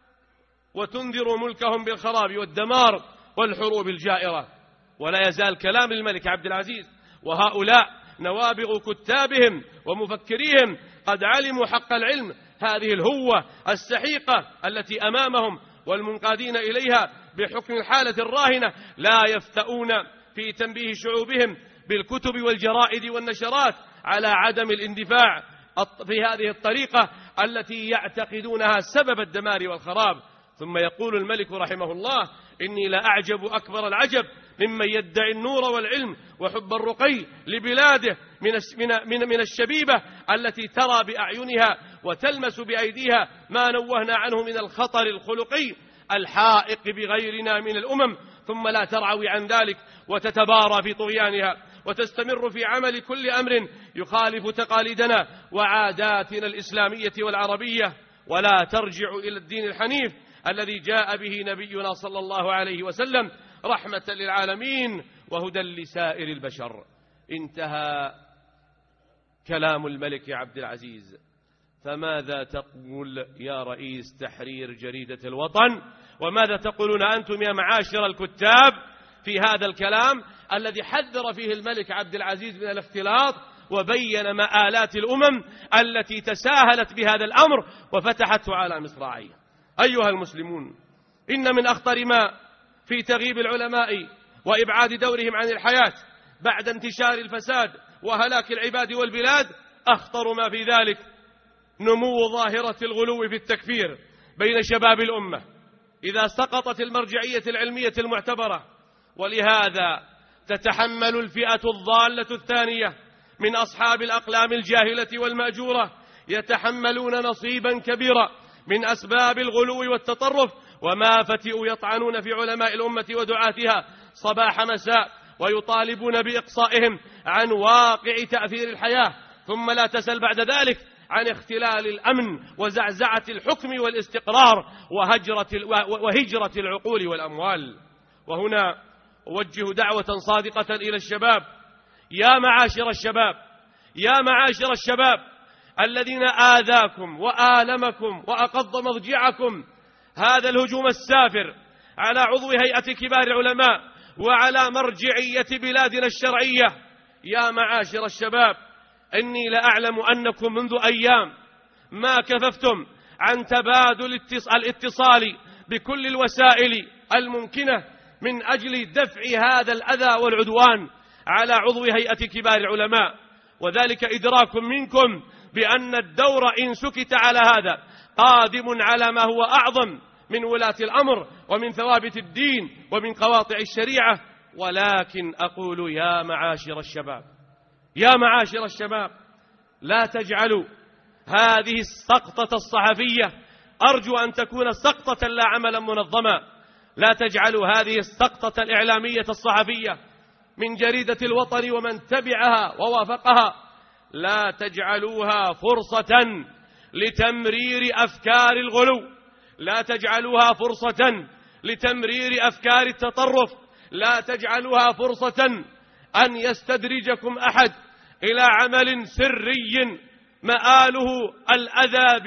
وتنذر ملكهم بالخراب والدمار والحروب الجائرة. ولا يزال كلام الملك عبد العزيز وهؤلاء نوابغ كتابهم ومفكريهم قد علموا حق العلم هذه الهوة السحيقة التي أمامهم والمنقادين إليها بحكم الحالة الراهنة لا يفتؤون في تنبيه شعوبهم بالكتب والجرائد والنشرات على عدم الاندفاع في هذه الطريقة التي يعتقدونها سبب الدمار والخراب. ثم يقول الملك رحمه الله: إني لأعجب أكبر العجب ممن يدعي النور والعلم وحب الرقي لبلاده من الشبيبة التي ترى بأعينها وتلمس بأيديها ما نوهنا عنه من الخطر الخلقي الحائق بغيرنا من الأمم، ثم لا ترعوي عن ذلك وتتبارى في طغيانها وتستمر في عمل كل أمر يخالف تقاليدنا وعاداتنا الإسلامية والعربية، ولا ترجع إلى الدين الحنيف الذي جاء به نبينا صلى الله عليه وسلم رحمة للعالمين وهدى لسائر البشر. انتهى كلام الملك عبد العزيز. فماذا تقول يا رئيس تحرير جريدة الوطن؟ وماذا تقولون أنتم يا معاشر الكتاب في هذا الكلام الذي حذر فيه الملك عبد العزيز من الاختلاط وبين مآلات الأمم التي تساهلت بهذا الأمر وفتحته على مصراعيه؟ أيها المسلمون، إن من أخطر ما في تغييب العلماء وإبعاد دورهم عن الحياة بعد انتشار الفساد وهلاك العباد والبلاد، أخطر ما في ذلك نمو ظاهرة الغلو في التكفير بين شباب الأمة إذا سقطت المرجعية العلمية المعتبرة. ولهذا تتحمل الفئة الضالة الثانية من أصحاب الأقلام الجاهلة والمأجورة يتحملون نصيبا كبيرا من أسباب الغلو والتطرف، وما فتئوا يطعنون في علماء الأمة ودعاتها صباح مساء ويطالبون بإقصائهم عن واقع تأثير الحياة، ثم لا تسل بعد ذلك عن اختلال الأمن وزعزعة الحكم والاستقرار وهجرة العقول والأموال. وهنا أوجه دعوة صادقة إلى الشباب: يا معاشر الشباب الذين آذاكم وآلمكم وأقض مضجعكم هذا الهجوم السافر على عضو هيئة كبار العلماء وعلى مرجعية بلادنا الشرعية. يا معاشر الشباب، إني لأعلم أنكم منذ أيام ما كففتم عن تبادل الاتصال بكل الوسائل الممكنة من أجل دفع هذا الأذى والعدوان على عضو هيئة كبار العلماء، وذلك إدراك منكم بأن الدور إن سكت على هذا قادم على ما هو أعظم من ولاة الأمر ومن ثوابت الدين ومن قواطع الشريعة. ولكن أقول يا معاشر الشباب، يا معاشر الشباب، لا تجعلوا هذه السقطة الصحفية، أرجو أن تكون سقطة لا عملا منظما، لا تجعلوا هذه السقطة الإعلامية الصحفية من جريدة الوطن ومن تبعها ووافقها، لا تجعلوها فرصة لتمرير أفكار الغلو، لا تجعلوها فرصة لتمرير أفكار التطرف، لا تجعلوها فرصة أن يستدرجكم أحد إلى عمل سري مآله الأذى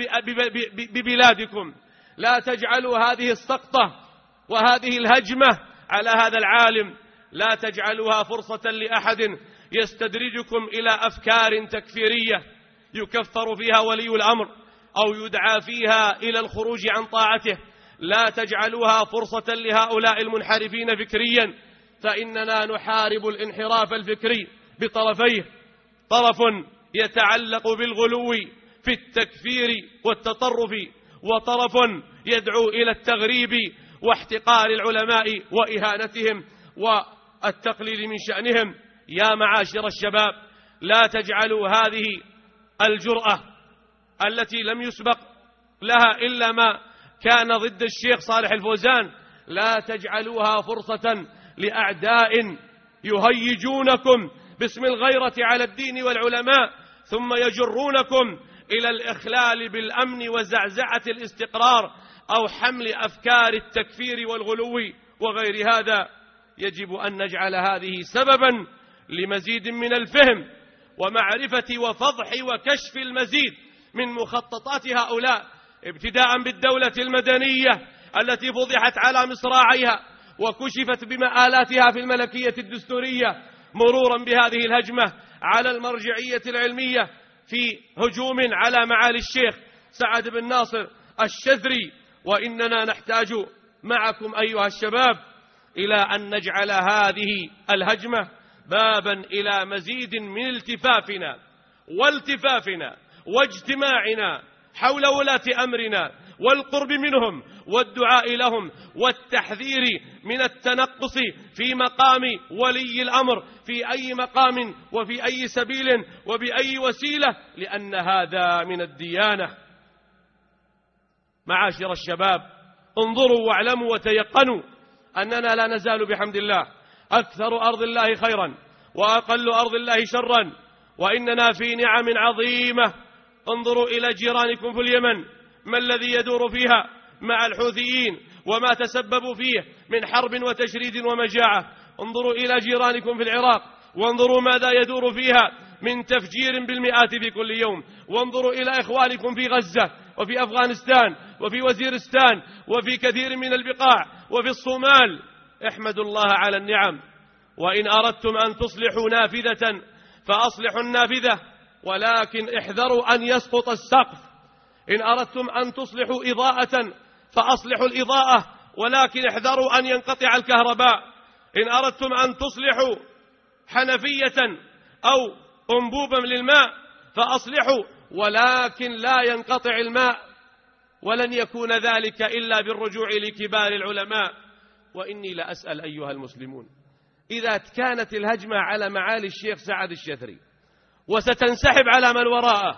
ببلادكم. لا تجعلوا هذه السقطة وهذه الهجمة على هذا العالم، لا تجعلوها فرصة لأحد يستدرجكم إلى أفكار تكفيرية يكفر فيها ولي الأمر أو يدعى فيها إلى الخروج عن طاعته. لا تجعلوها فرصة لهؤلاء المنحرفين فكريا، فإننا نحارب الانحراف الفكري بطرفيه: طرف يتعلق بالغلو في التكفير والتطرف، وطرف يدعو إلى التغريب واحتقار العلماء وإهانتهم والتقليل من شأنهم. يا معاشر الشباب، لا تجعلوا هذه الجرأة التي لم يسبق لها إلا ما كان ضد الشيخ صالح الفوزان، لا تجعلوها فرصة لأعداء يهيجونكم باسم الغيرة على الدين والعلماء ثم يجرونكم إلى الإخلال بالأمن وزعزعة الاستقرار أو حمل أفكار التكفير والغلو وغير هذا. يجب أن نجعل هذه سببا لمزيد من الفهم ومعرفة وفضح وكشف المزيد من مخططات هؤلاء، ابتداء بالدولة المدنية التي فضحت على مصراعيها وكشفت بمآلاتها في الملكية الدستورية، مرورا بهذه الهجمة على المرجعية العلمية في هجوم على معالي الشيخ سعد بن ناصر الشذري. وإننا نحتاج معكم أيها الشباب إلى أن نجعل هذه الهجمة بابا إلى مزيد من التفافنا والتفافنا واجتماعنا حول ولاة أمرنا والقرب منهم والدعاء لهم والتحذير من التنقص في مقام ولي الأمر في أي مقام وفي أي سبيل وبأي وسيلة، لأن هذا من الديانة. معاشر الشباب، انظروا واعلموا وتيقنوا أننا لا نزال بحمد الله أكثر أرض الله خيرا وأقل أرض الله شرا، وإننا في نعم عظيمة. انظروا إلى جيرانكم في اليمن، ما الذي يدور فيها مع الحوثيين وما تسببوا فيه من حرب وتشريد ومجاعة. انظروا إلى جيرانكم في العراق وانظروا ماذا يدور فيها من تفجير بالمئات في كل يوم. وانظروا إلى إخوانكم في غزة وفي أفغانستان وفي وزيرستان وفي كثير من البقاع وفي الصومال. احمدوا الله على النعم. وإن أردتم أن تصلحوا نافذة فأصلحوا النافذة، ولكن احذروا أن يسقط السقف. إن أردتم أن تصلحوا إضاءة فأصلحوا الإضاءة، ولكن احذروا أن ينقطع الكهرباء. إن أردتم أن تصلحوا حنفية أو أنبوبا للماء فأصلحوا، ولكن لا ينقطع الماء، ولن يكون ذلك إلا بالرجوع لكبار العلماء. وإني لأسأل أيها المسلمون، إذا كانت الهجمة على معالي الشيخ سعد الشذري وستنسحب على من وراءه،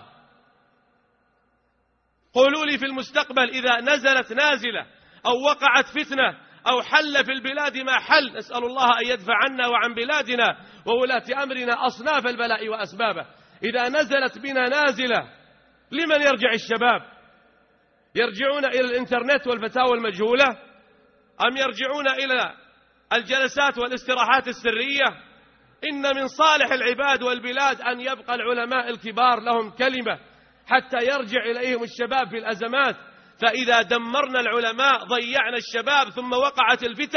قولوا لي في المستقبل إذا نزلت نازلة أو وقعت فتنة أو حل في البلاد ما حل، نسأل الله أن يدفع عنا وعن بلادنا وولاة أمرنا أصناف البلاء وأسبابه، إذا نزلت بنا نازلة لمن يرجع الشباب؟ يرجعون إلى الإنترنت والفتاوى المجهولة، أم يرجعون إلى الجلسات والاستراحات السرية؟ إن من صالح العباد والبلاد أن يبقى العلماء الكبار لهم كلمة حتى يرجع إليهم الشباب في الأزمات. فإذا دمرنا العلماء ضيعنا الشباب، ثم وقعت الفتن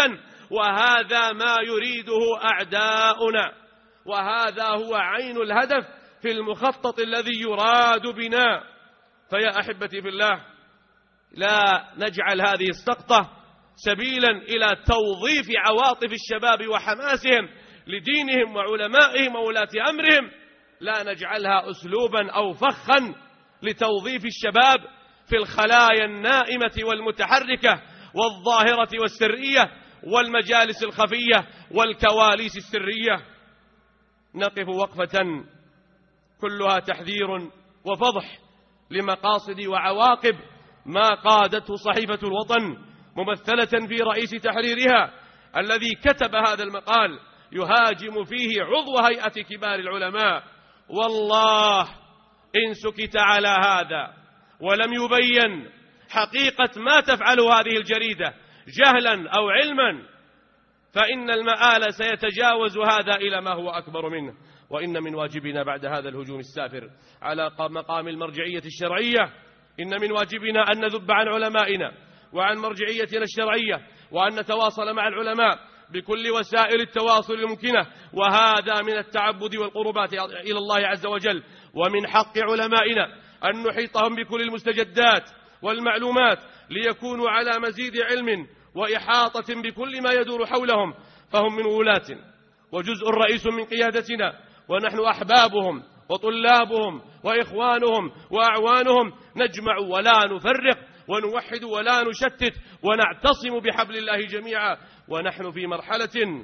وهذا ما يريده أعداؤنا، وهذا هو عين الهدف في المخطط الذي يراد بنا. فيا أحبتي في الله، لا نجعل هذه السقطة سبيلا إلى توظيف عواطف الشباب وحماسهم لدينهم وعلمائهم وولاة أمرهم، لا نجعلها أسلوبا أو فخا لتوظيف الشباب في الخلايا النائمة والمتحركة والظاهرة والسرية والمجالس الخفية والكواليس السرية. نقف وقفة كلها تحذير وفضح لمقاصد وعواقب ما قادته صحيفة الوطن ممثلة في رئيس تحريرها الذي كتب هذا المقال يهاجم فيه عضو هيئة كبار العلماء. والله إن سكت على هذا ولم يبين حقيقة ما تفعل هذه الجريدة جهلا أو علما، فإن المآل سيتجاوز هذا إلى ما هو أكبر منه. وإن من واجبنا بعد هذا الهجوم السافر على مقام المرجعية الشرعية، إن من واجبنا أن نذب عن علمائنا وعن مرجعيتنا الشرعية، وأن نتواصل مع العلماء بكل وسائل التواصل الممكنة، وهذا من التعبد والقربات إلى الله عز وجل. ومن حق علمائنا أن نحيطهم بكل المستجدات والمعلومات ليكونوا على مزيد علم وإحاطة بكل ما يدور حولهم، فهم من ولاة وجزء رئيس من قيادتنا، ونحن أحبابهم وطلابهم وإخوانهم وأعوانهم، نجمع ولا نفرق، ونوحد ولا نشتت، ونعتصم بحبل الله جميعا. ونحن في مرحلة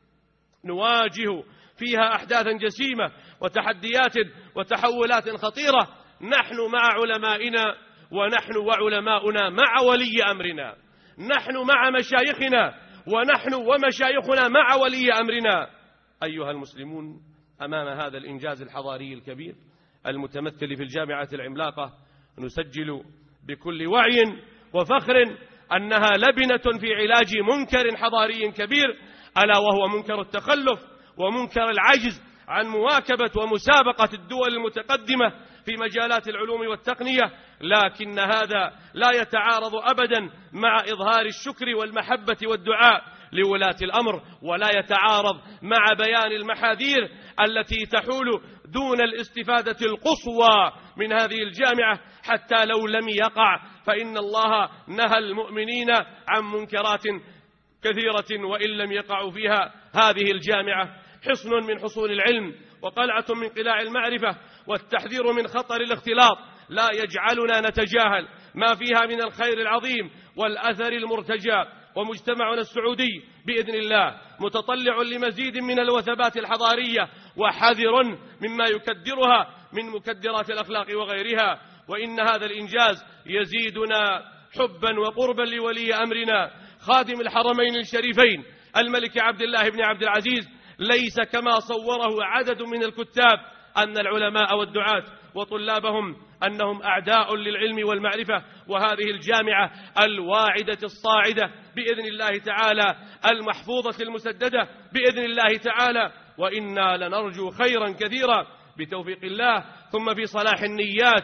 نواجه فيها أحداثا جسيمة وتحديات وتحولات خطيرة، نحن مع علمائنا، ونحن وعلماؤنا مع ولي أمرنا، نحن مع مشايخنا، ونحن ومشايخنا مع ولي أمرنا. أيها المسلمون، أمام هذا الإنجاز الحضاري الكبير المتمثل في الجامعة العملاقة، نسجل بكل وعي وفخر أنها لبنة في علاج منكر حضاري كبير، ألا وهو منكر التخلف ومنكر العجز عن مواكبة ومسابقة الدول المتقدمة في مجالات العلوم والتقنية. لكن هذا لا يتعارض أبدا مع إظهار الشكر والمحبة والدعاء لولاة الأمر، ولا يتعارض مع بيان المحاذير التي تحول دون الاستفادة القصوى من هذه الجامعة، حتى لو لم يقع فإن الله نهى المؤمنين عن منكرات كثيرة وإن لم يقعوا فيها. هذه الجامعة حصن من حصون العلم وقلعة من قلاع المعرفة، والتحذير من خطر الاختلاط لا يجعلنا نتجاهل ما فيها من الخير العظيم والأثر المرتجى. ومجتمعنا السعودي بإذن الله متطلع لمزيد من الوثبات الحضارية، وحذر مما يكدرها من مكدرات الأخلاق وغيرها. وإن هذا الإنجاز يزيدنا حبا وقربا لولي أمرنا خادم الحرمين الشريفين الملك عبد الله بن عبد العزيز. ليس كما صوره عدد من الكتاب أن العلماء والدعاة وطلابهم أنهم أعداء للعلم والمعرفة، وهذه الجامعة الواعدة الصاعدة بإذن الله تعالى، المحفوظة المسددة بإذن الله تعالى. وإنا لنرجو خيرا كثيرا بتوفيق الله. ثم في صلاح النيات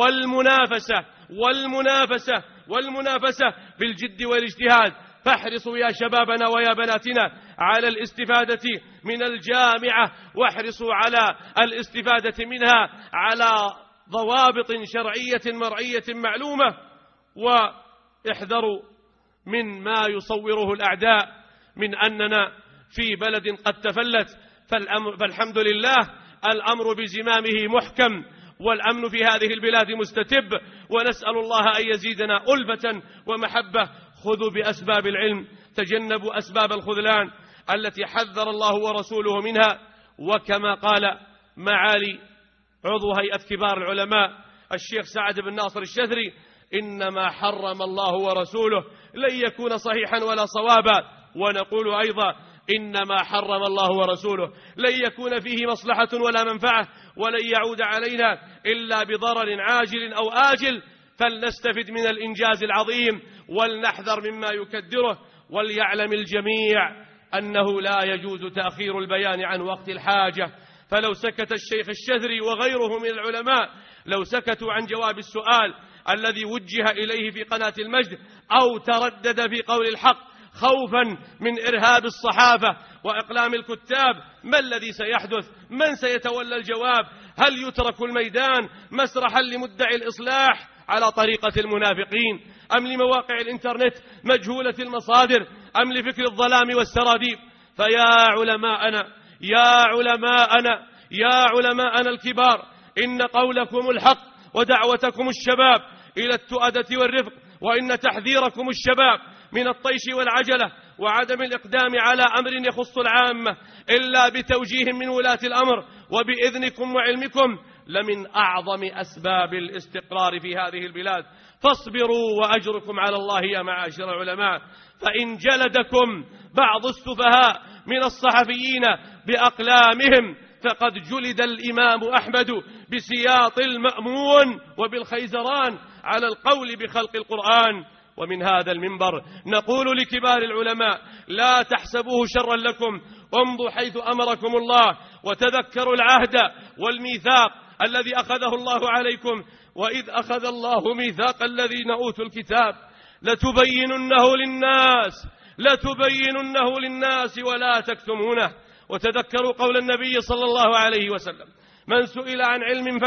والمنافسة بالجد والاجتهاد، فاحرصوا يا شبابنا ويا بناتنا على الاستفادة من الجامعة، واحرصوا على الاستفادة منها على ضوابط شرعية مرعية معلومة، واحذروا من ما يصوره الأعداء من أننا في بلد قد تفلت، فالحمد لله الأمر بزمامه محكم، والأمن في هذه البلاد مستتب، ونسأل الله أن يزيدنا ألفة ومحبة. خذوا بأسباب العلم، تجنبوا أسباب الخذلان التي حذر الله ورسوله منها. وكما قال معالي عضو هيئة كبار العلماء الشيخ سعد بن ناصر الشذري: إنما حرم الله ورسوله لن يكون صحيحا ولا صوابا. ونقول أيضا: إنما حرم الله ورسوله لن يكون فيه مصلحة ولا منفعة، ولن يعود علينا إلا بضرر عاجل أو آجل. فلنستفد من الإنجاز العظيم ولنحذر مما يكدره. وليعلم الجميع أنه لا يجوز تأخير البيان عن وقت الحاجة. فلو سكت الشيخ الشذري وغيره من العلماء، لو سكتوا عن جواب السؤال الذي وجه إليه في قناة المجد، أو تردد في قول الحق خوفا من إرهاب الصحافة وإقلام الكتاب. ما الذي سيحدث؟ من سيتولى الجواب؟ هل يترك الميدان مسرحا لمدعي الإصلاح على طريقة المنافقين، أم لمواقع الإنترنت مجهولة المصادر، أم لفكر الظلام والسراديب؟ فيا علماءنا يا علماءنا يا علماءنا الكبار، إن قولكم الحق ودعوتكم الشباب إلى التؤدة والرفق، وإن تحذيركم الشباب من الطيش والعجلة وعدم الإقدام على أمر يخص العامة إلا بتوجيه من ولاة الأمر وبإذنكم وعلمكم لمن أعظم أسباب الاستقرار في هذه البلاد. فاصبروا وأجركم على الله يا معاشر العلماء. فإن جلدكم بعض السفهاء من الصحفيين بأقلامهم فقد جلد الإمام أحمد بسياط المأمون وبالخيزران على القول بخلق القرآن. ومن هذا المنبر نقول لكبار العلماء: لا تحسبوه شرا لكم، امضوا حيث أمركم الله، وتذكروا العهد والميثاق الذي أخذه الله عليكم. وإذ أخذ الله ميثاق الذين أوتوا الكتاب لتبيننه للناس ولا تكتمونه. وتذكروا قول النبي صلى الله عليه وسلم: من سئل عن علم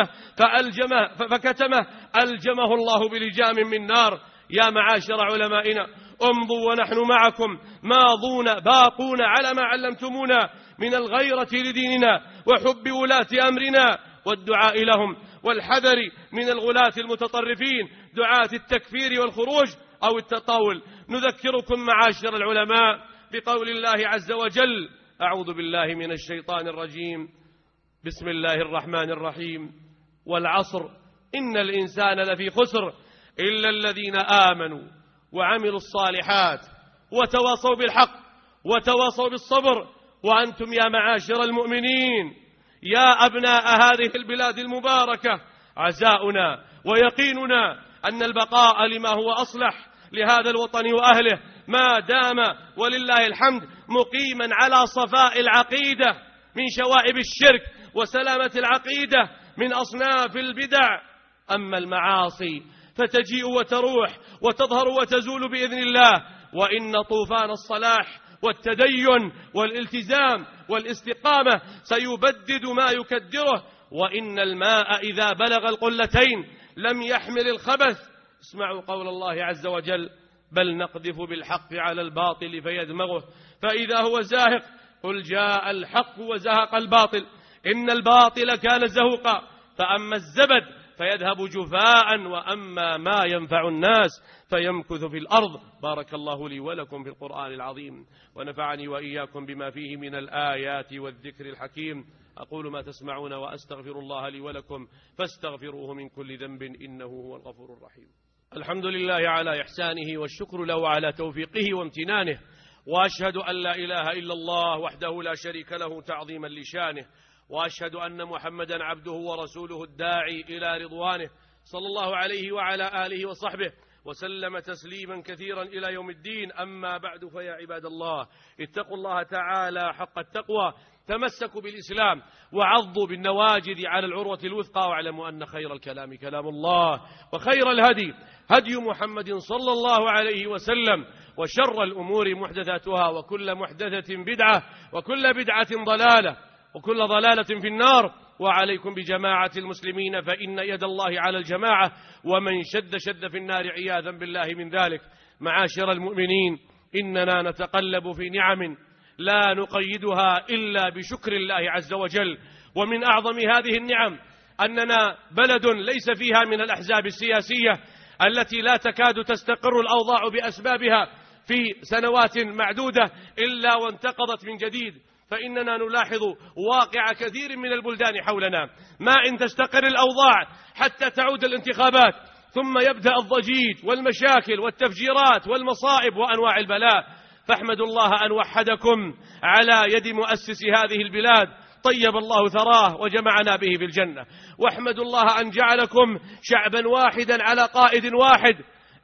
فكتمه ألجمه الله بلجام من نار. يا معاشر علمائنا، امضوا ونحن معكم ماضون باقون على ما علمتمونا من الغيرة لديننا وحب ولاة أمرنا والدعاء لهم، والحذر من الغلاة المتطرفين دعاة التكفير والخروج أو التطاول. نذكركم معاشر العلماء بقول الله عز وجل: أعوذ بالله من الشيطان الرجيم، بسم الله الرحمن الرحيم، والعصر إن الإنسان لفي خسر إلا الذين آمنوا وعملوا الصالحات وتواصوا بالحق وتواصوا بالصبر. وأنتم يا معاشر المؤمنين يا أبناء هذه البلاد المباركة، عزاؤنا ويقيننا أن البقاء لما هو أصلح لهذا الوطن وأهله ما دام ولله الحمد مقيما على صفاء العقيدة من شوائب الشرك وسلامة العقيدة من أصناف البدع. أما المعاصي فتجيء وتروح وتظهر وتزول بإذن الله. وإن طوفان الصلاح والتدين والالتزام والاستقامة سيبدد ما يكدره. وإن الماء إذا بلغ القلتين لم يحمل الخبث. اسمعوا قول الله عز وجل: بل نقذف بالحق على الباطل فيدمغه فإذا هو زاهق قل جاء الحق وزهق الباطل إن الباطل كان زهوقا فأما الزبد فيذهب جفاء وأما ما ينفع الناس فيمكث في الأرض. بارك الله لي ولكم في القرآن العظيم، ونفعني وإياكم بما فيه من الآيات والذكر الحكيم. أقول ما تسمعون وأستغفر الله لي ولكم فاستغفروه من كل ذنب إنه هو الغفور الرحيم. الحمد لله على إحسانه والشكر له على توفيقه وامتنانه، وأشهد أن لا إله إلا الله وحده لا شريك له تعظيما لشانه، وأشهد أن محمدا عبده ورسوله الداعي إلى رضوانه صلى الله عليه وعلى آله وصحبه وسلم تسليما كثيرا إلى يوم الدين. أما بعد، فيا عباد الله اتقوا الله تعالى حق التقوى، تمسكوا بالإسلام وعضوا بالنواجذ على العروة الوثقى، واعلموا أن خير الكلام كلام الله وخير الهدي هدي محمد صلى الله عليه وسلم، وشر الأمور محدثاتها وكل محدثة بدعة وكل بدعة ضلالة وكل ضلالة في النار. وعليكم بجماعة المسلمين فإن يد الله على الجماعة، ومن شد في النار عياذا بالله من ذلك. معاشر المؤمنين، إننا نتقلب في نعم لا نقيدها إلا بشكر الله عز وجل. ومن أعظم هذه النعم أننا بلد ليس فيها من الأحزاب السياسية التي لا تكاد تستقر الأوضاع بأسبابها في سنوات معدودة إلا وانتقضت من جديد. فإننا نلاحظ واقع كثير من البلدان حولنا، ما إن تستقر الأوضاع حتى تعود الانتخابات، ثم يبدأ الضجيج والمشاكل والتفجيرات والمصائب وأنواع البلاء. فاحمدوا الله أن وحدكم على يد مؤسس هذه البلاد، طيب الله ثراه وجمعنا به في الجنة. واحمدوا الله أن جعلكم شعبا واحدا على قائد واحد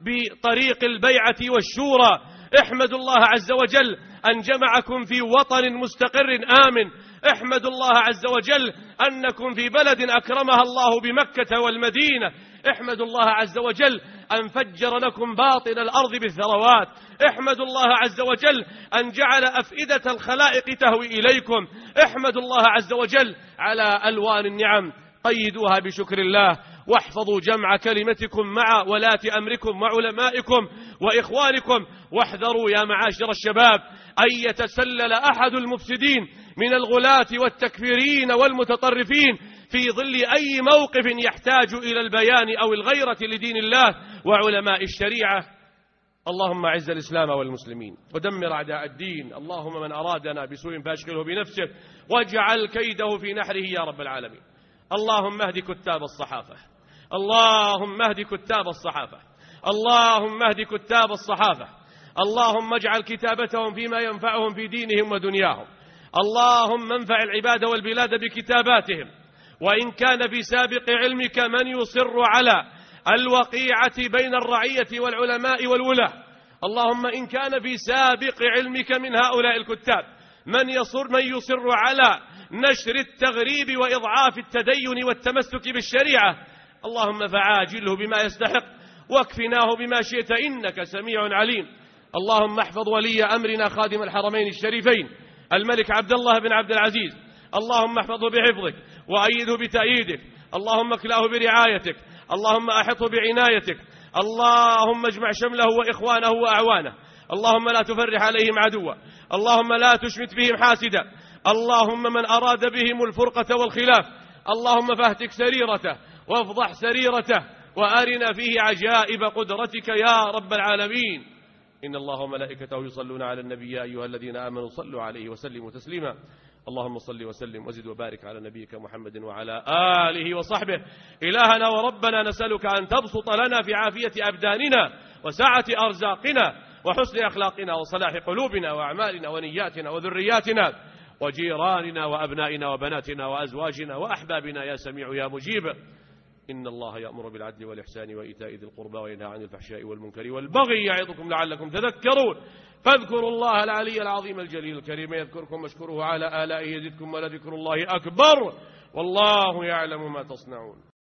بطريق البيعة والشورى. احمدوا الله عز وجل أن جمعكم في وطن مستقر آمن. احمدوا الله عز وجل أنكم في بلد أكرمها الله بمكة والمدينة. احمدوا الله عز وجل أن فجر لكم باطن الأرض بالثروات. احمدوا الله عز وجل أن جعل أفئدة الخلائق تهوي إليكم. احمدوا الله عز وجل على ألوان النعم، قيدوها بشكر الله، واحفظوا جمع كلمتكم مع ولاة أمركم وعلمائكم وإخوانكم. واحذروا يا معاشر الشباب أن يتسلل أحد المفسدين من الغلاة والتكفيرين والمتطرفين في ظل أي موقف يحتاج إلى البيان أو الغيرة لدين الله وعلماء الشريعة. اللهم أعز الإسلام والمسلمين ودمر أعداء الدين. اللهم من أرادنا بسوء فاشغله بنفسه واجعل كيده في نحره يا رب العالمين. اللهم اهد كتاب الصحافة، اللهم اهد كتاب الصحافة، اللهم اهد كتاب الصحافة. اللهم اجعل كتابتهم فيما ينفعهم في دينهم ودنياهم. اللهم انفع العباد والبلاد بكتاباتهم. وإن كان في سابق علمك من يصر على الوقيعة بين الرعية والعلماء والولاة، اللهم إن كان في سابق علمك من هؤلاء الكتاب من يصر على نشر التغريب وإضعاف التدين والتمسك بالشريعة، اللهم فعاجله بما يستحق واكفناه بما شئت إنك سميع عليم. اللهم احفظ ولي أمرنا خادم الحرمين الشريفين الملك عبد الله بن عبد العزيز، اللهم احفظه بحفظك وأيده بتأييدك، اللهم اكلاه برعايتك، اللهم أحطه بعنايتك، اللهم اجمع شمله وإخوانه وأعوانه، اللهم لا تفرح عليهم عدوا، اللهم لا تشمت بهم حاسدا، اللهم من أراد بهم الفرقة والخلاف اللهم فاهتك سريرته وافضح سريرته وأرنا فيه عجائب قدرتك يا رب العالمين. إن الله وملائكته يصلون على النبي يا أيها الذين آمنوا صلوا عليه وسلموا تسليما. اللهم صل وسلم وزد وبارك على نبيك محمد وعلى آله وصحبه. إلهنا وربنا نسألك أن تبسط لنا في عافية أبداننا وسعة أرزاقنا وحسن أخلاقنا وصلاح قلوبنا وأعمالنا ونياتنا وذرياتنا وجيراننا وأبنائنا وبناتنا وأزواجنا وأحبابنا يا سميع يا مجيب. إن الله يأمر بالعدل والإحسان وإيتاء ذي القربى وينهى عن الفحشاء والمنكر والبغي يعظكم لعلكم تذكرون. فاذكروا الله العلي العظيم الجليل الكريم يذكركم واشكروه على آلائه يزدكم ولذكر الله أكبر والله يعلم ما تصنعون.